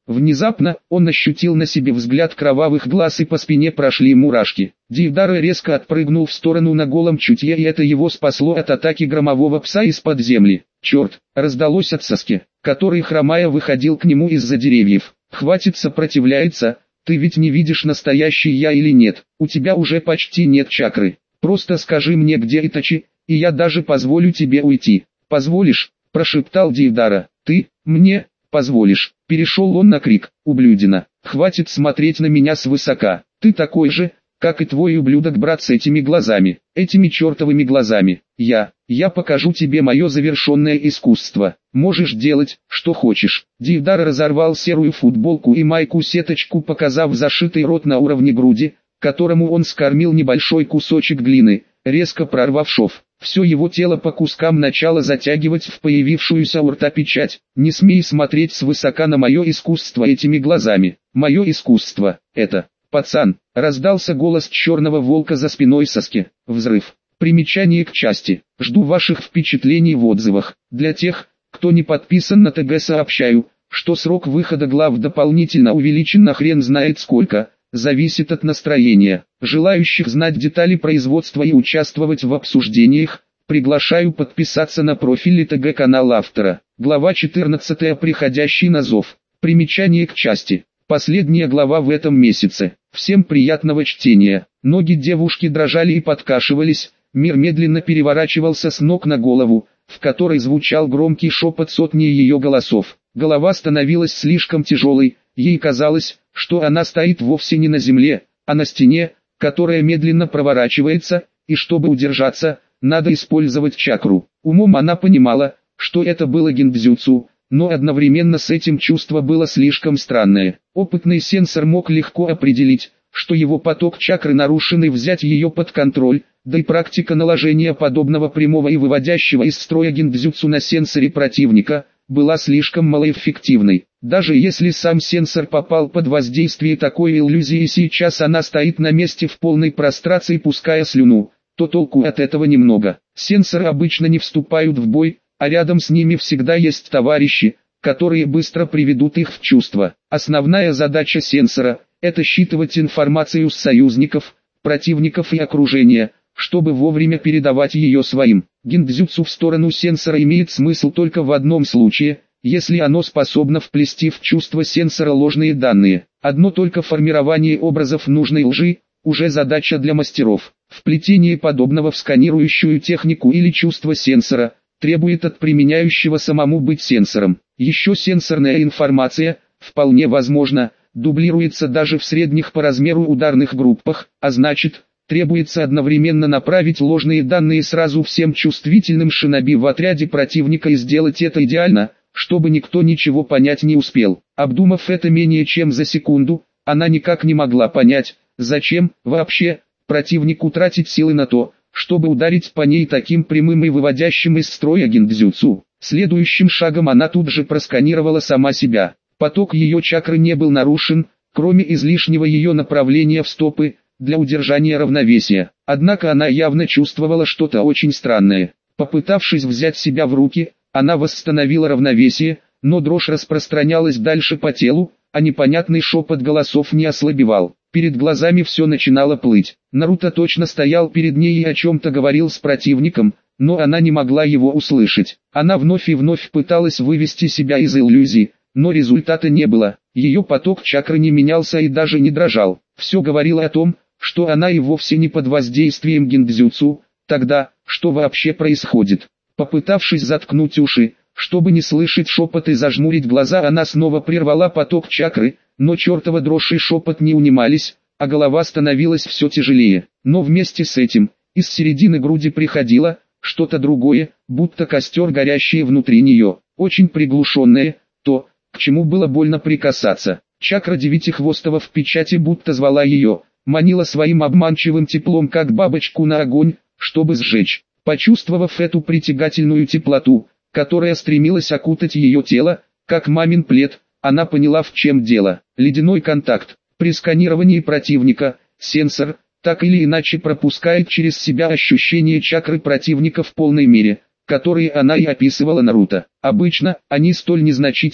Внезапно, он ощутил на себе взгляд кровавых глаз и по спине прошли мурашки. Дейвдара резко отпрыгнул в сторону на голом чутье, и это его спасло от атаки громового пса из-под земли. «Черт!» — раздалось от Саски, который хромая выходил к нему из-за деревьев. «Хватит сопротивляться, ты ведь не видишь, настоящий я или нет, у тебя уже почти нет чакры. Просто скажи мне, где Итачи, и я даже позволю тебе уйти». «Позволишь?» — прошептал Дейвдара. «Ты, мне, позволишь?» — перешел он на крик. «Ублюдина, хватит смотреть на меня свысока, ты такой же, как и твой ублюдок-брат с этими глазами, этими чертовыми глазами. Я, я покажу тебе мое завершенное искусство, можешь делать, что хочешь». Дейвдар разорвал серую футболку и майку-сеточку, показав зашитый рот на уровне груди, которому он скормил небольшой кусочек глины, резко прорвав шов. Все его тело по кускам начало затягивать в появившуюся у рта печать. «Не смей смотреть свысока на мое искусство этими глазами. Мое искусство — это, пацан», — раздался голос черного волка за спиной Саски. Взрыв. Примечание к части. Жду ваших впечатлений в отзывах. Для тех, кто не подписан на ТГ, сообщаю, что срок выхода глав дополнительно увеличен на хрен знает сколько. Зависит от настроения. Желающих знать детали производства и участвовать в обсуждениях, приглашаю подписаться на профиль ТГ канала автора. Глава четырнадцатая. Приходящий на зов. Примечание к части. Последняя глава в этом месяце. Всем приятного чтения. Ноги девушки дрожали и подкашивались, мир медленно переворачивался с ног на голову, в которой звучал громкий шепот сотни ее голосов. Голова становилась слишком тяжелой, ей казалось, что она стоит вовсе не на земле, а на стене, которая медленно проворачивается, и чтобы удержаться, надо использовать чакру. Умом она понимала, что это было гиндзюцу, но одновременно с этим чувство было слишком странное. Опытный сенсор мог легко определить, что его поток чакры нарушен, и взять ее под контроль, да и практика наложения подобного прямого и выводящего из строя гиндзюцу на сенсоре противника была слишком малоэффективной. Даже если сам сенсор попал под воздействие такой иллюзии и сейчас она стоит на месте в полной прострации, пуская слюну, то толку от этого немного. Сенсоры обычно не вступают в бой, а рядом с ними всегда есть товарищи, которые быстро приведут их в чувство. Основная задача сенсора – это считывать информацию с союзников, противников и окружения, чтобы вовремя передавать ее своим. Гиндзюцу в сторону сенсора имеет смысл только в одном случае – если оно способно вплести в чувство сенсора ложные данные. Одно только формирование образов нужной лжи – уже задача для мастеров. Вплетение подобного в сканирующую технику или чувство сенсора требует от применяющего самому быть сенсором. Еще сенсорная информация, вполне возможно, дублируется даже в средних по размеру ударных группах, а значит, требуется одновременно направить ложные данные сразу всем чувствительным шиноби в отряде противника и сделать это идеально, чтобы никто ничего понять не успел. Обдумав это менее чем за секунду, она никак не могла понять, зачем, вообще, противнику тратить силы на то, чтобы ударить по ней таким прямым и выводящим из строя гиндзюцу. Следующим шагом она тут же просканировала сама себя. Поток ее чакры не был нарушен, кроме излишнего ее направления в стопы, для удержания равновесия. Однако она явно чувствовала что-то очень странное. Попытавшись взять себя в руки, она восстановила равновесие, но дрожь распространялась дальше по телу, а непонятный шепот голосов не ослабевал. Перед глазами все начинало плыть. Наруто точно стоял перед ней и о чем-то говорил с противником, но она не могла его услышать. Она вновь и вновь пыталась вывести себя из иллюзии, но результата не было. Ее поток чакры не менялся и даже не дрожал. Все говорило о том, что она и вовсе не под воздействием гиндзюцу. Тогда, что вообще происходит? Попытавшись заткнуть уши, чтобы не слышать шепот и зажмурить глаза, она снова прервала поток чакры, но чертова дрожь и шепот не унимались, а голова становилась все тяжелее. Но вместе с этим, из середины груди приходило что-то другое, будто костер, горящий внутри нее, очень приглушенное, то, к чему было больно прикасаться. Чакра девятихвостого в печати будто звала ее, манила своим обманчивым теплом, как бабочку на огонь, чтобы сжечь. Почувствовав эту притягательную теплоту, которая стремилась окутать ее тело, как мамин плед, она поняла, в чем дело. Ледяной контакт. При сканировании противника, сенсор, так или иначе пропускает через себя ощущение чакры противника в полной мере, которые она и описывала Наруто. Обычно, они столь незначительны,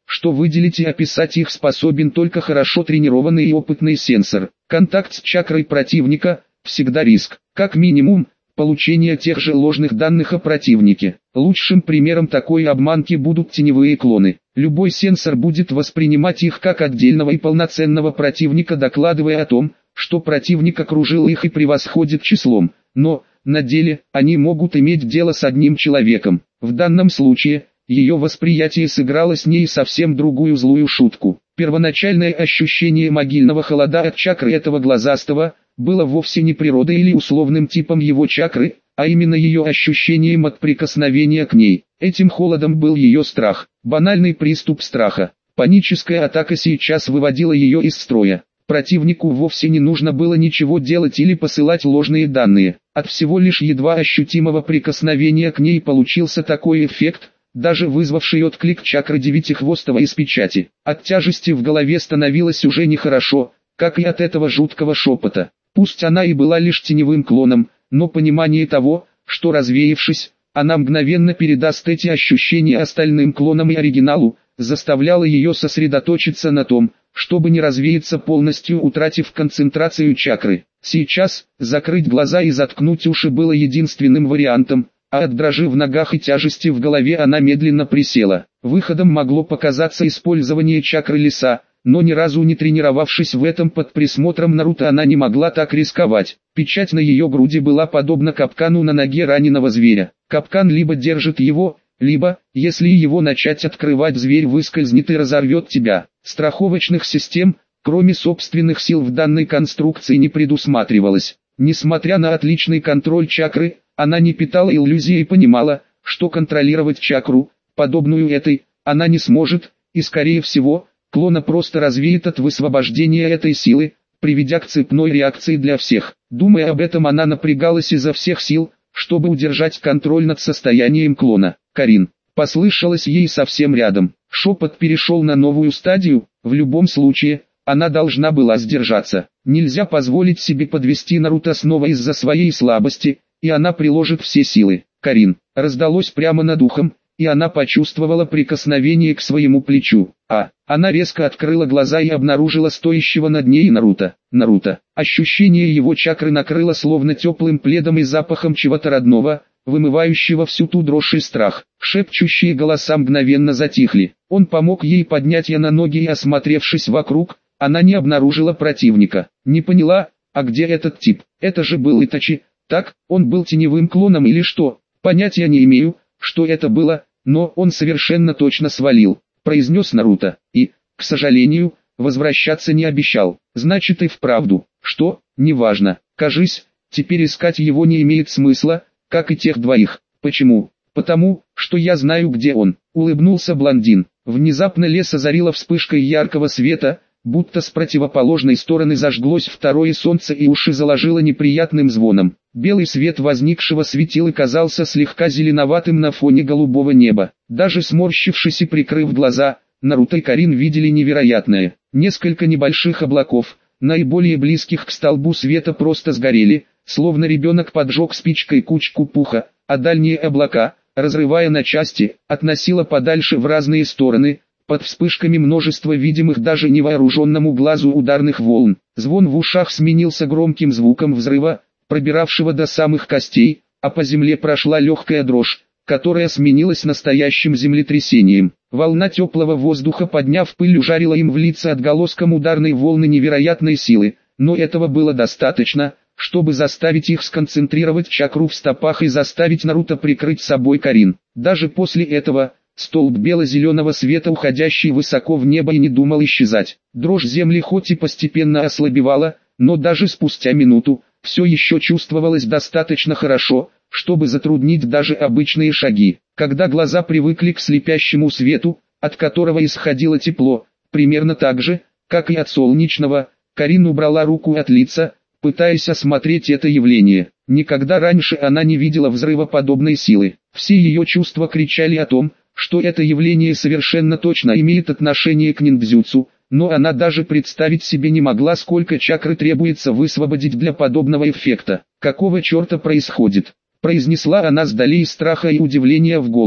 что выделить и описать их способен только хорошо тренированный и опытный сенсор. Контакт с чакрой противника – всегда риск. Как минимум, получение тех же ложных данных о противнике. Лучшим примером такой обманки будут теневые клоны. Любой сенсор будет воспринимать их как отдельного и полноценного противника, докладывая о том, что противник окружил их и превосходит числом. Но, на деле, они могут иметь дело с одним человеком. В данном случае, ее восприятие сыграло с ней совсем другую злую шутку. Первоначальное ощущение могильного холода от чакры этого глазастого было вовсе не природой или условным типом его чакры, а именно ее ощущением от прикосновения к ней. Этим холодом был ее страх, банальный приступ страха. Паническая атака сейчас выводила ее из строя. Противнику вовсе не нужно было ничего делать или посылать ложные данные. От всего лишь едва ощутимого прикосновения к ней получился такой эффект, даже вызвавший отклик чакры девятихвостого из печати. От тяжести в голове становилось уже нехорошо, как и от этого жуткого шепота. Пусть она и была лишь теневым клоном, но понимание того, что развеявшись, она мгновенно передаст эти ощущения остальным клонам и оригиналу, заставляло ее сосредоточиться на том, чтобы не развеяться полностью, утратив концентрацию чакры. Сейчас, закрыть глаза и заткнуть уши было единственным вариантом, а от дрожи в ногах и тяжести в голове она медленно присела. Выходом могло показаться использование чакры леса, но ни разу не тренировавшись в этом под присмотром Наруто, она не могла так рисковать. Печать на ее груди была подобна капкану на ноге раненого зверя. Капкан либо держит его, либо, если его начать открывать, зверь выскользнет и разорвет тебя. Страховочных систем, кроме собственных сил, в данной конструкции не предусматривалось. Несмотря на отличный контроль чакры, она не питала иллюзий и понимала, что контролировать чакру, подобную этой, она не сможет, и скорее всего, клона просто развеет от высвобождения этой силы, приведя к цепной реакции для всех. Думая об этом, она напрягалась изо всех сил, чтобы удержать контроль над состоянием клона. «Карин!» послышалось ей совсем рядом. Шепот перешел на новую стадию. В любом случае, она должна была сдержаться. Нельзя позволить себе подвести Наруто снова из-за своей слабости, и она приложит все силы. «Карин!» раздалось прямо над ухом, и она почувствовала прикосновение к своему плечу. А, она резко открыла глаза и обнаружила стоящего над ней Наруто. Наруто. Ощущение его чакры накрыло словно теплым пледом и запахом чего-то родного, вымывающего всю ту дрожь и страх. Шепчущие голоса мгновенно затихли. Он помог ей поднять ее на ноги, и, осмотревшись вокруг, она не обнаружила противника. Не поняла, а где этот тип? Это же был Итачи. Так, он был теневым клоном или что? Понятия не имею, что это было, но он совершенно точно свалил, произнес Наруто, и, к сожалению, возвращаться не обещал. Значит и вправду, что, неважно, кажись, теперь искать его не имеет смысла, как и тех двоих. Почему? Потому, что я знаю, где он, улыбнулся блондин. Внезапно лес озарила вспышкой яркого света, будто с противоположной стороны зажглось второе солнце и уши заложило неприятным звоном. Белый свет возникшего светила казался слегка зеленоватым на фоне голубого неба. Даже сморщившись и прикрыв глаза, Наруто и Карин видели невероятное. Несколько небольших облаков, наиболее близких к столбу света, просто сгорели, словно ребенок поджег спичкой кучку пуха, а дальние облака, разрывая на части, относило подальше в разные стороны, под вспышками множество видимых даже невооруженному глазу ударных волн. Звон в ушах сменился громким звуком взрыва, пробиравшего до самых костей, а по земле прошла легкая дрожь, которая сменилась настоящим землетрясением. Волна теплого воздуха, подняв пыль, ужарила им в лица отголоском ударной волны невероятной силы, но этого было достаточно, чтобы заставить их сконцентрировать чакру в стопах и заставить Наруто прикрыть собой Карин. Даже после этого, столб бело-зеленого света, уходящий высоко в небо, и не думал исчезать. Дрожь земли хоть и постепенно ослабевала, но даже спустя минуту, все еще чувствовалось достаточно хорошо, чтобы затруднить даже обычные шаги. Когда глаза привыкли к слепящему свету, от которого исходило тепло, примерно так же, как и от солнечного, Карин убрала руку от лица, пытаясь осмотреть это явление. Никогда раньше она не видела взрыва подобной силы. Все ее чувства кричали о том, что это явление совершенно точно имеет отношение к ниндзюцу, но она даже представить себе не могла, сколько чакры требуется высвободить для подобного эффекта. «Какого черта происходит?» произнесла она с долей страха и удивления в голосе.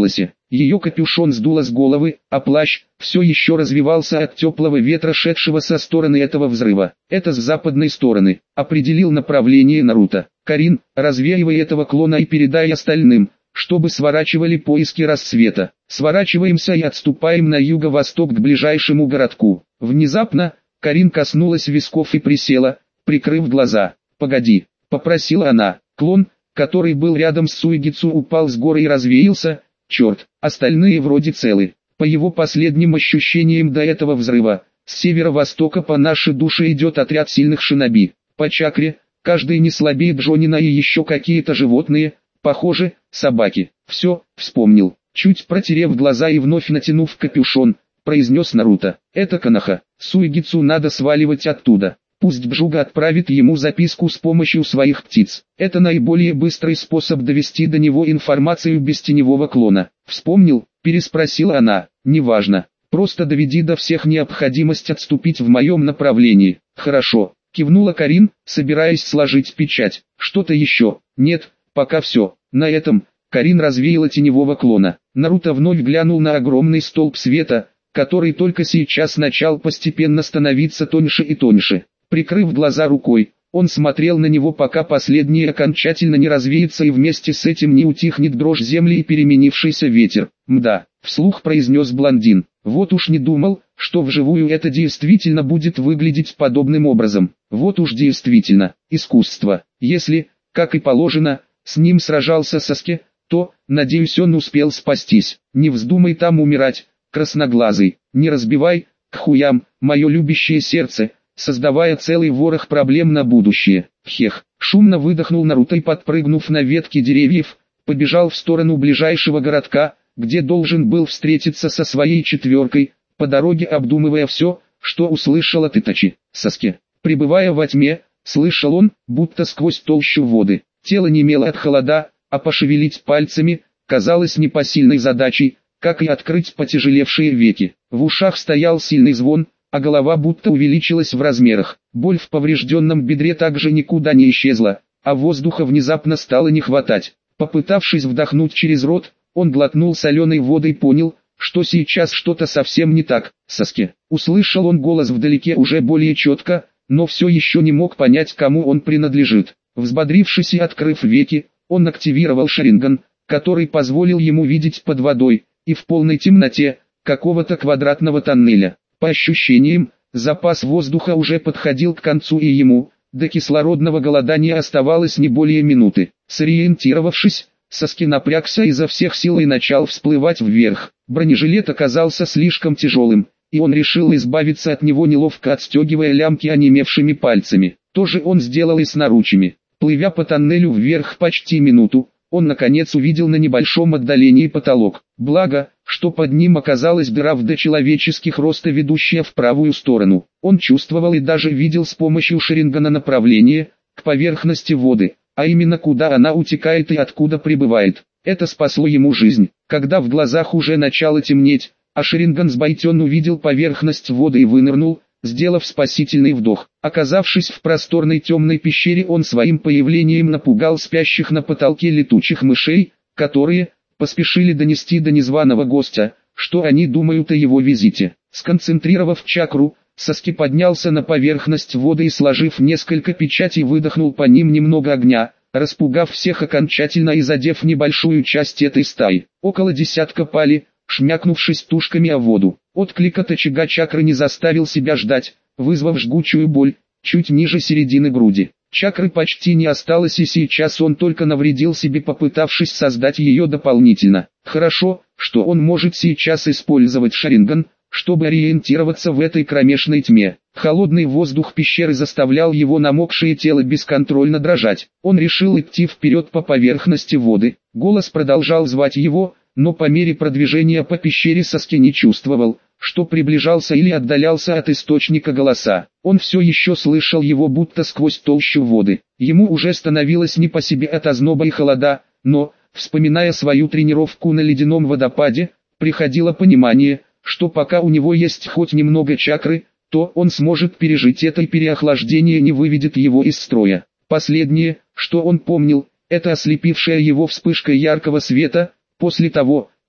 Ее капюшон сдуло с головы, а плащ все еще развивался от теплого ветра, шедшего со стороны этого взрыва. Это с западной стороны, определил направление Наруто. Карин, развеивай этого клона и передай остальным, чтобы сворачивали поиски рассвета. Сворачиваемся и отступаем на юго-восток к ближайшему городку. Внезапно, Карин коснулась висков и присела, прикрыв глаза. «Погоди», — попросила она. Клон, который был рядом с Суигицу, упал с горы и развеялся. Черт, остальные вроде целы. По его последним ощущениям до этого взрыва, с северо-востока по нашей душе идет отряд сильных шиноби. По чакре, каждый не слабее Джонина и еще какие-то животные, похоже, собаки. Все, вспомнил. Чуть протерев глаза и вновь натянув капюшон, произнес Наруто. Это Коноха, Суигицу надо сваливать оттуда. Пусть Бжуга отправит ему записку с помощью своих птиц. Это наиболее быстрый способ довести до него информацию без теневого клона. Вспомнил, переспросила она. Неважно, просто доведи до всех необходимость отступить в моем направлении. Хорошо, кивнула Карин, собираясь сложить печать. Что-то еще? Нет, пока все. На этом Карин развеяла теневого клона. Наруто вновь глянул на огромный столб света, который только сейчас начал постепенно становиться тоньше и тоньше. Прикрыв глаза рукой, он смотрел на него, пока последний окончательно не развеется и вместе с этим не утихнет дрожь земли и переменившийся ветер. «Мда», — вслух произнес блондин, — «вот уж не думал, что вживую это действительно будет выглядеть подобным образом. Вот уж действительно, искусство. Если, как и положено, с ним сражался Саске, то, надеюсь, он успел спастись. Не вздумай там умирать, красноглазый, не разбивай, к хуям, мое любящее сердце, создавая целый ворох проблем на будущее. Хех, шумно выдохнул Наруто и, подпрыгнув на ветки деревьев, побежал в сторону ближайшего городка, где должен был встретиться со своей четверкой, по дороге обдумывая все, что услышал от Итачи. Саске, пребывая во тьме, слышал он, будто сквозь толщу воды. Тело немело от холода, а пошевелить пальцами казалось непосильной задачей, как и открыть потяжелевшие веки. В ушах стоял сильный звон, а голова будто увеличилась в размерах. Боль в поврежденном бедре также никуда не исчезла, а воздуха внезапно стало не хватать. Попытавшись вдохнуть через рот, он глотнул соленой воды и понял, что сейчас что-то совсем не так. Саске. Услышал он голос вдалеке уже более четко, но все еще не мог понять, кому он принадлежит. Взбодрившись и открыв веки, он активировал Шаринган, который позволил ему видеть под водой, и в полной темноте, какого-то квадратного тоннеля. По ощущениям, запас воздуха уже подходил к концу и ему, до кислородного голодания оставалось не более минуты. Сориентировавшись, Саске напрягся изо всех сил и начал всплывать вверх. Бронежилет оказался слишком тяжелым, и он решил избавиться от него, неловко отстегивая лямки онемевшими пальцами. То же он сделал и с наручами. Плывя по тоннелю вверх почти минуту, он наконец увидел на небольшом отдалении потолок. Благо, что под ним оказалась дыра в дочеловеческих роста, ведущая в правую сторону. Он чувствовал и даже видел с помощью Шарингана направление к поверхности воды, а именно куда она утекает и откуда прибывает. Это спасло ему жизнь. Когда в глазах уже начало темнеть, а Шаринган сбайтен увидел поверхность воды и вынырнул, сделав спасительный вдох. Оказавшись в просторной темной пещере, он своим появлением напугал спящих на потолке летучих мышей, которые поспешили донести до незваного гостя, что они думают о его визите. Сконцентрировав чакру, Саске поднялся на поверхность воды и, сложив несколько печатей, выдохнул по ним немного огня, распугав всех окончательно и задев небольшую часть этой стаи. Около десятка пали, шмякнувшись тушками о воду. Отклик от очага чакры не заставил себя ждать, вызвав жгучую боль, чуть ниже середины груди. Чакры почти не осталось, и сейчас он только навредил себе, попытавшись создать ее дополнительно. Хорошо, что он может сейчас использовать Шаринган, чтобы ориентироваться в этой кромешной тьме. Холодный воздух пещеры заставлял его намокшее тело бесконтрольно дрожать. Он решил идти вперед по поверхности воды. Голос продолжал звать его, но по мере продвижения по пещере Саске не чувствовал, что приближался или отдалялся от источника голоса. Он все еще слышал его будто сквозь толщу воды. Ему уже становилось не по себе от озноба и холода, но, вспоминая свою тренировку на ледяном водопаде, приходило понимание, что пока у него есть хоть немного чакры, то он сможет пережить это, и переохлаждение не выведет его из строя. Последнее, что он помнил, это ослепившая его вспышка яркого света, после того,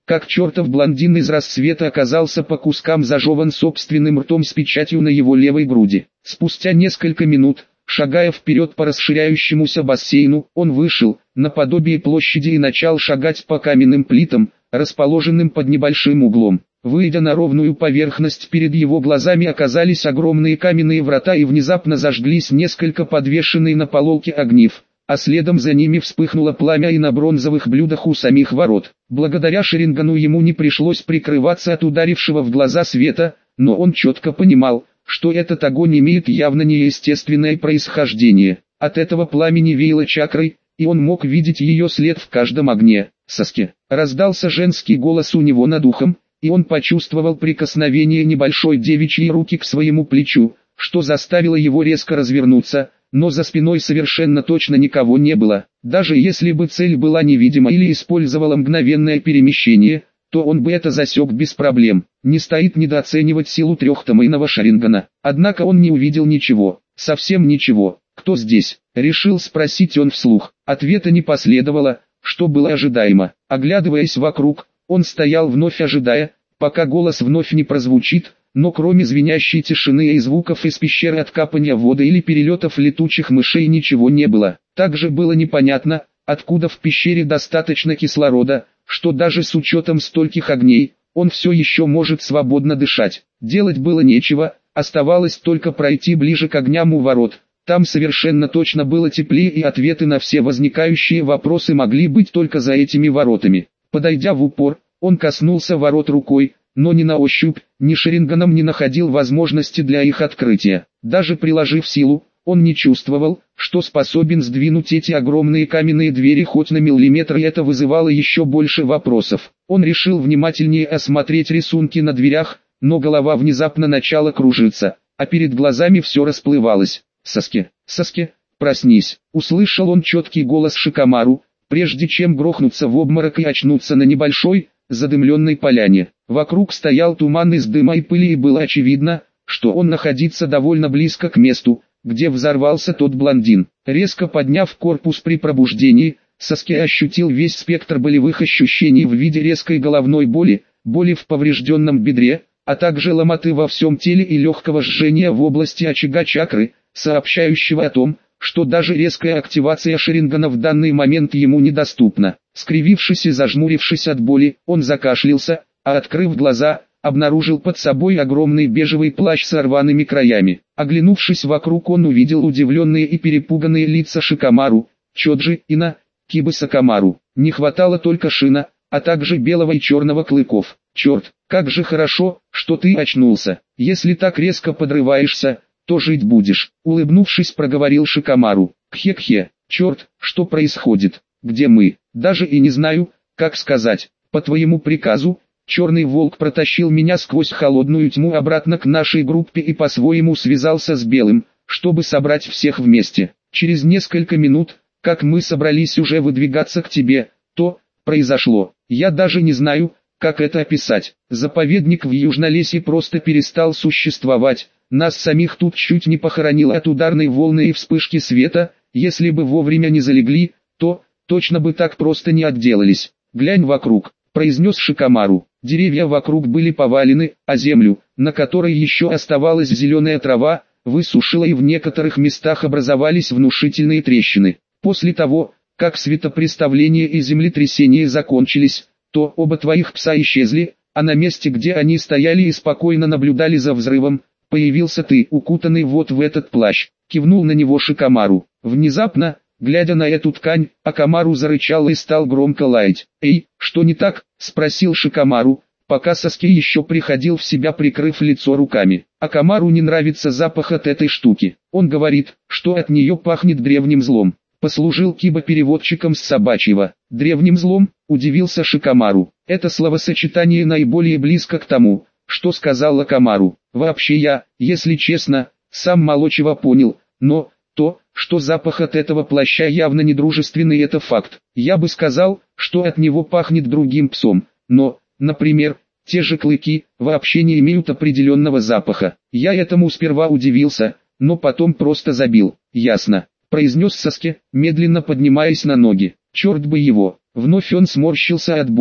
как чертов блондин из рассвета оказался по кускам зажеван собственным ртом с печатью на его левой груди. Спустя несколько минут, шагая вперед по расширяющемуся бассейну, он вышел, наподобие площади, и начал шагать по каменным плитам, расположенным под небольшим углом. Выйдя на ровную поверхность, перед его глазами оказались огромные каменные врата и внезапно зажглись несколько подвешенные на пололке огнив, а следом за ними вспыхнуло пламя и на бронзовых блюдах у самих ворот. Благодаря Шерингану ему не пришлось прикрываться от ударившего в глаза света, но он четко понимал, что этот огонь имеет явно неестественное происхождение. От этого пламени веяло чакрой, и он мог видеть ее след в каждом огне. «Саске!» Раздался женский голос у него над ухом, и он почувствовал прикосновение небольшой девичьей руки к своему плечу, что заставило его резко развернуться, но за спиной совершенно точно никого не было. Даже если бы цель была невидима или использовала мгновенное перемещение, то он бы это засек без проблем. Не стоит недооценивать силу трехтомейного Шарингана. Однако он не увидел ничего, совсем ничего. «Кто здесь?» — решил спросить он вслух. Ответа не последовало, что было ожидаемо. Оглядываясь вокруг, он стоял вновь ожидая, пока голос вновь не прозвучит, но кроме звенящей тишины и звуков из пещеры от капания воды или перелетов летучих мышей ничего не было. Также было непонятно, откуда в пещере достаточно кислорода, что даже с учетом стольких огней, он все еще может свободно дышать. Делать было нечего, оставалось только пройти ближе к огням у ворот. Там совершенно точно было теплее, и ответы на все возникающие вопросы могли быть только за этими воротами. Подойдя в упор, он коснулся ворот рукой, но ни на ощупь, ни Шеринганом не находил возможности для их открытия. Даже приложив силу, он не чувствовал, что способен сдвинуть эти огромные каменные двери хоть на миллиметр, и это вызывало еще больше вопросов. Он решил внимательнее осмотреть рисунки на дверях, но голова внезапно начала кружиться, а перед глазами все расплывалось. «Саске, Саске, проснись!» Услышал он четкий голос Шикамару, прежде чем грохнуться в обморок и очнуться на небольшой, задымленной поляне. Вокруг стоял туман из дыма и пыли, и было очевидно, что он находится довольно близко к месту, где взорвался тот блондин. Резко подняв корпус при пробуждении, Саске ощутил весь спектр болевых ощущений в виде резкой головной боли, боли в поврежденном бедре, а также ломоты во всем теле и легкого жжения в области очага чакры, сообщающего о том, что даже резкая активация Шерингана в данный момент ему недоступна. Скривившись и зажмурившись от боли, он закашлялся, а открыв глаза, обнаружил под собой огромный бежевый плащ с рваными краями. Оглянувшись вокруг, он увидел удивленные и перепуганные лица Шикамару, Чоджи и на Кибы Сакамару. Не хватало только Шина, а также белого и черного клыков. «Черт, как же хорошо, что ты очнулся. Если так резко подрываешься, то жить будешь», — улыбнувшись, проговорил Шикамару. «Кхе-кхе, черт, что происходит? Где мы? Даже и не знаю, как сказать. По твоему приказу, Черный Волк протащил меня сквозь холодную тьму обратно к нашей группе и по-своему связался с Белым, чтобы собрать всех вместе. Через несколько минут, как мы собрались уже выдвигаться к тебе, то произошло. Я даже не знаю, как это описать. Заповедник в Южнолесье просто перестал существовать. Нас самих тут чуть не похоронило от ударной волны и вспышки света. Если бы вовремя не залегли, то точно бы так просто не отделались. «Глянь вокруг», — произнес Шикамару. Деревья вокруг были повалены, а землю, на которой еще оставалась зеленая трава, высушила, и в некоторых местах образовались внушительные трещины. После того, как светопреставление и землетрясение закончились, то оба твоих пса исчезли, а на месте, где они стояли и спокойно наблюдали за взрывом, появился ты, укутанный вот в этот плащ. Кивнул на него Шикамару. Внезапно, глядя на эту ткань, Акамару зарычал и стал громко лаять. «Эй, что не так?» — спросил Шикамару, пока Саске еще приходил в себя, прикрыв лицо руками. Акамару не нравится запах от этой штуки. Он говорит, что от нее пахнет древним злом. Послужил Киба переводчиком с собачьего. «Древним злом?» — удивился Шикамару. Это словосочетание наиболее близко к тому, что сказал Акамару. Вообще я, если честно, сам мало чего понял, но то, что запах от этого плаща явно недружественный, это факт. Я бы сказал, что от него пахнет другим псом, но, например, те же клыки вообще не имеют определенного запаха. Я этому сперва удивился, но потом просто забил. «Ясно», — произнес Саске, медленно поднимаясь на ноги. «Черт бы его!» Вновь он сморщился от боли.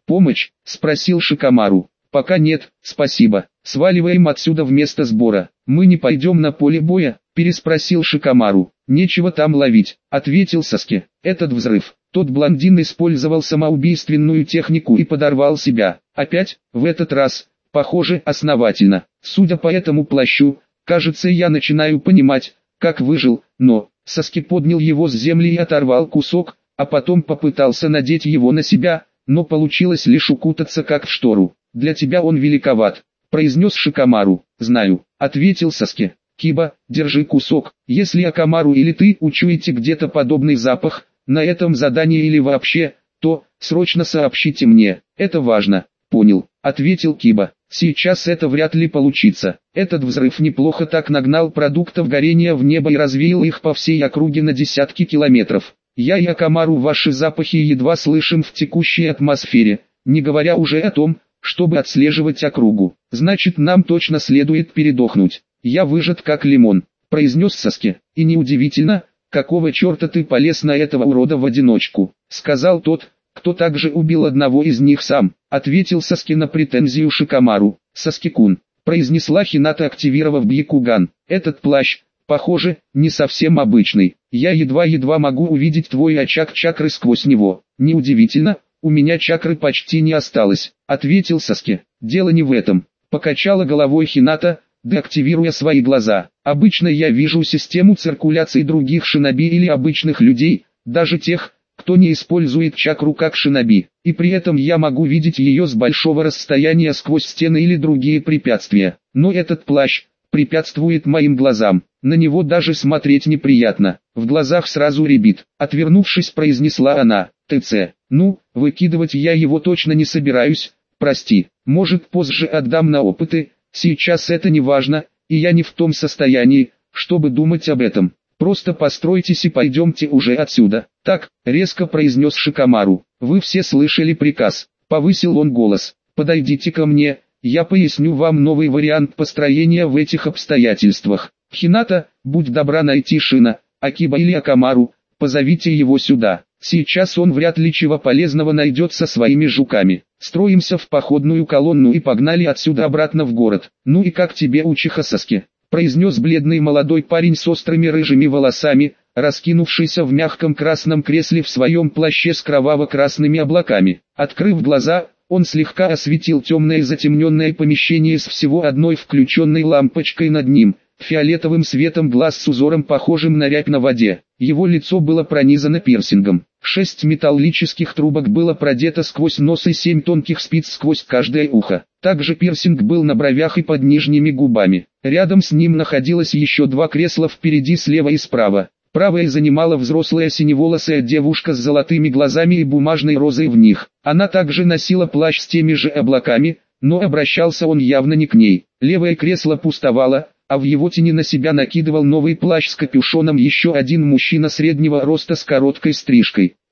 «Помощь?» – спросил Шикомару. «Пока нет, спасибо. Сваливаем отсюда вместо сбора». «Мы не пойдем на поле боя?» – переспросил Шикомару. «Нечего там ловить», – ответил Саски. «Этот взрыв. Тот блондин использовал самоубийственную технику и подорвал себя. Опять, в этот раз, похоже, основательно. Судя по этому плащу, кажется, я начинаю понимать, как выжил, но...» Саски поднял его с земли и оторвал кусок, а потом попытался надеть его на себя, но получилось лишь укутаться как в штору. «Для тебя он великоват», – произнес Шикомару. «Знаю», – ответил Саски. «Киба, держи кусок. Если Акамару или ты учуете где-то подобный запах, на этом задании или вообще, то, срочно сообщите мне, это важно». «Понял», – ответил Киба. «Сейчас это вряд ли получится. Этот взрыв неплохо так нагнал продуктов горения в небо и развеял их по всей округе на десятки километров. Я и Акамару ваши запахи едва слышим в текущей атмосфере, не говоря уже о том, чтобы отслеживать округу. Значит, нам точно следует передохнуть. Я выжат как лимон», – произнес Саски. «И неудивительно, какого черта ты полез на этого урода в одиночку», – сказал тот, кто также убил одного из них сам, – ответил Саски на претензию Шикомару. «Саски-кун», – произнесла Хината, активировав Бьякуган. «Этот плащ, похоже, не совсем обычный. Я едва-едва могу увидеть твой очаг чакры сквозь него». «Неудивительно, у меня чакры почти не осталось», – ответил Саски. «Дело не в этом», – покачала головой Хината, деактивируя свои глаза. «Обычно я вижу систему циркуляции других шиноби или обычных людей, даже тех, кто не использует чакру как шиноби, и при этом я могу видеть ее с большого расстояния сквозь стены или другие препятствия. Но этот плащ препятствует моим глазам, на него даже смотреть неприятно, в глазах сразу рябит», — отвернувшись, произнесла она. «ТЦ, ну, выкидывать я его точно не собираюсь, прости, может позже отдам на опыты, сейчас это не важно, и я не в том состоянии, чтобы думать об этом. Просто постройтесь и пойдемте уже отсюда». «Так», — резко произнес Шикомару. «Вы все слышали приказ», — повысил он голос. «Подойдите ко мне, я поясню вам новый вариант построения в этих обстоятельствах. Хината, будь добра найти Шина, Акиба или Акамару, позовите его сюда. Сейчас он вряд ли чего полезного найдет со своими жуками. Строимся в походную колонну и погнали отсюда обратно в город». «Ну и как тебе учиха Саски?» – произнес бледный молодой парень с острыми рыжими волосами, раскинувшийся в мягком красном кресле в своем плаще с кроваво-красными облаками. Открыв глаза, он слегка осветил темное затемненное помещение с всего одной включенной лампочкой над ним, фиолетовым светом глаз с узором, похожим на рябь на воде. Его лицо было пронизано пирсингом. Шесть металлических трубок было продето сквозь нос и семь тонких спиц сквозь каждое ухо. Также пирсинг был на бровях и под нижними губами. Рядом с ним находилось еще два кресла впереди, слева и справа. Правое занимала взрослая синеволосая девушка с золотыми глазами и бумажной розой в них. Она также носила плащ с теми же облаками, но обращался он явно не к ней. Левое кресло пустовало, а в его тени на себя накидывал новый плащ с капюшоном еще один мужчина среднего роста с короткой стрижкой.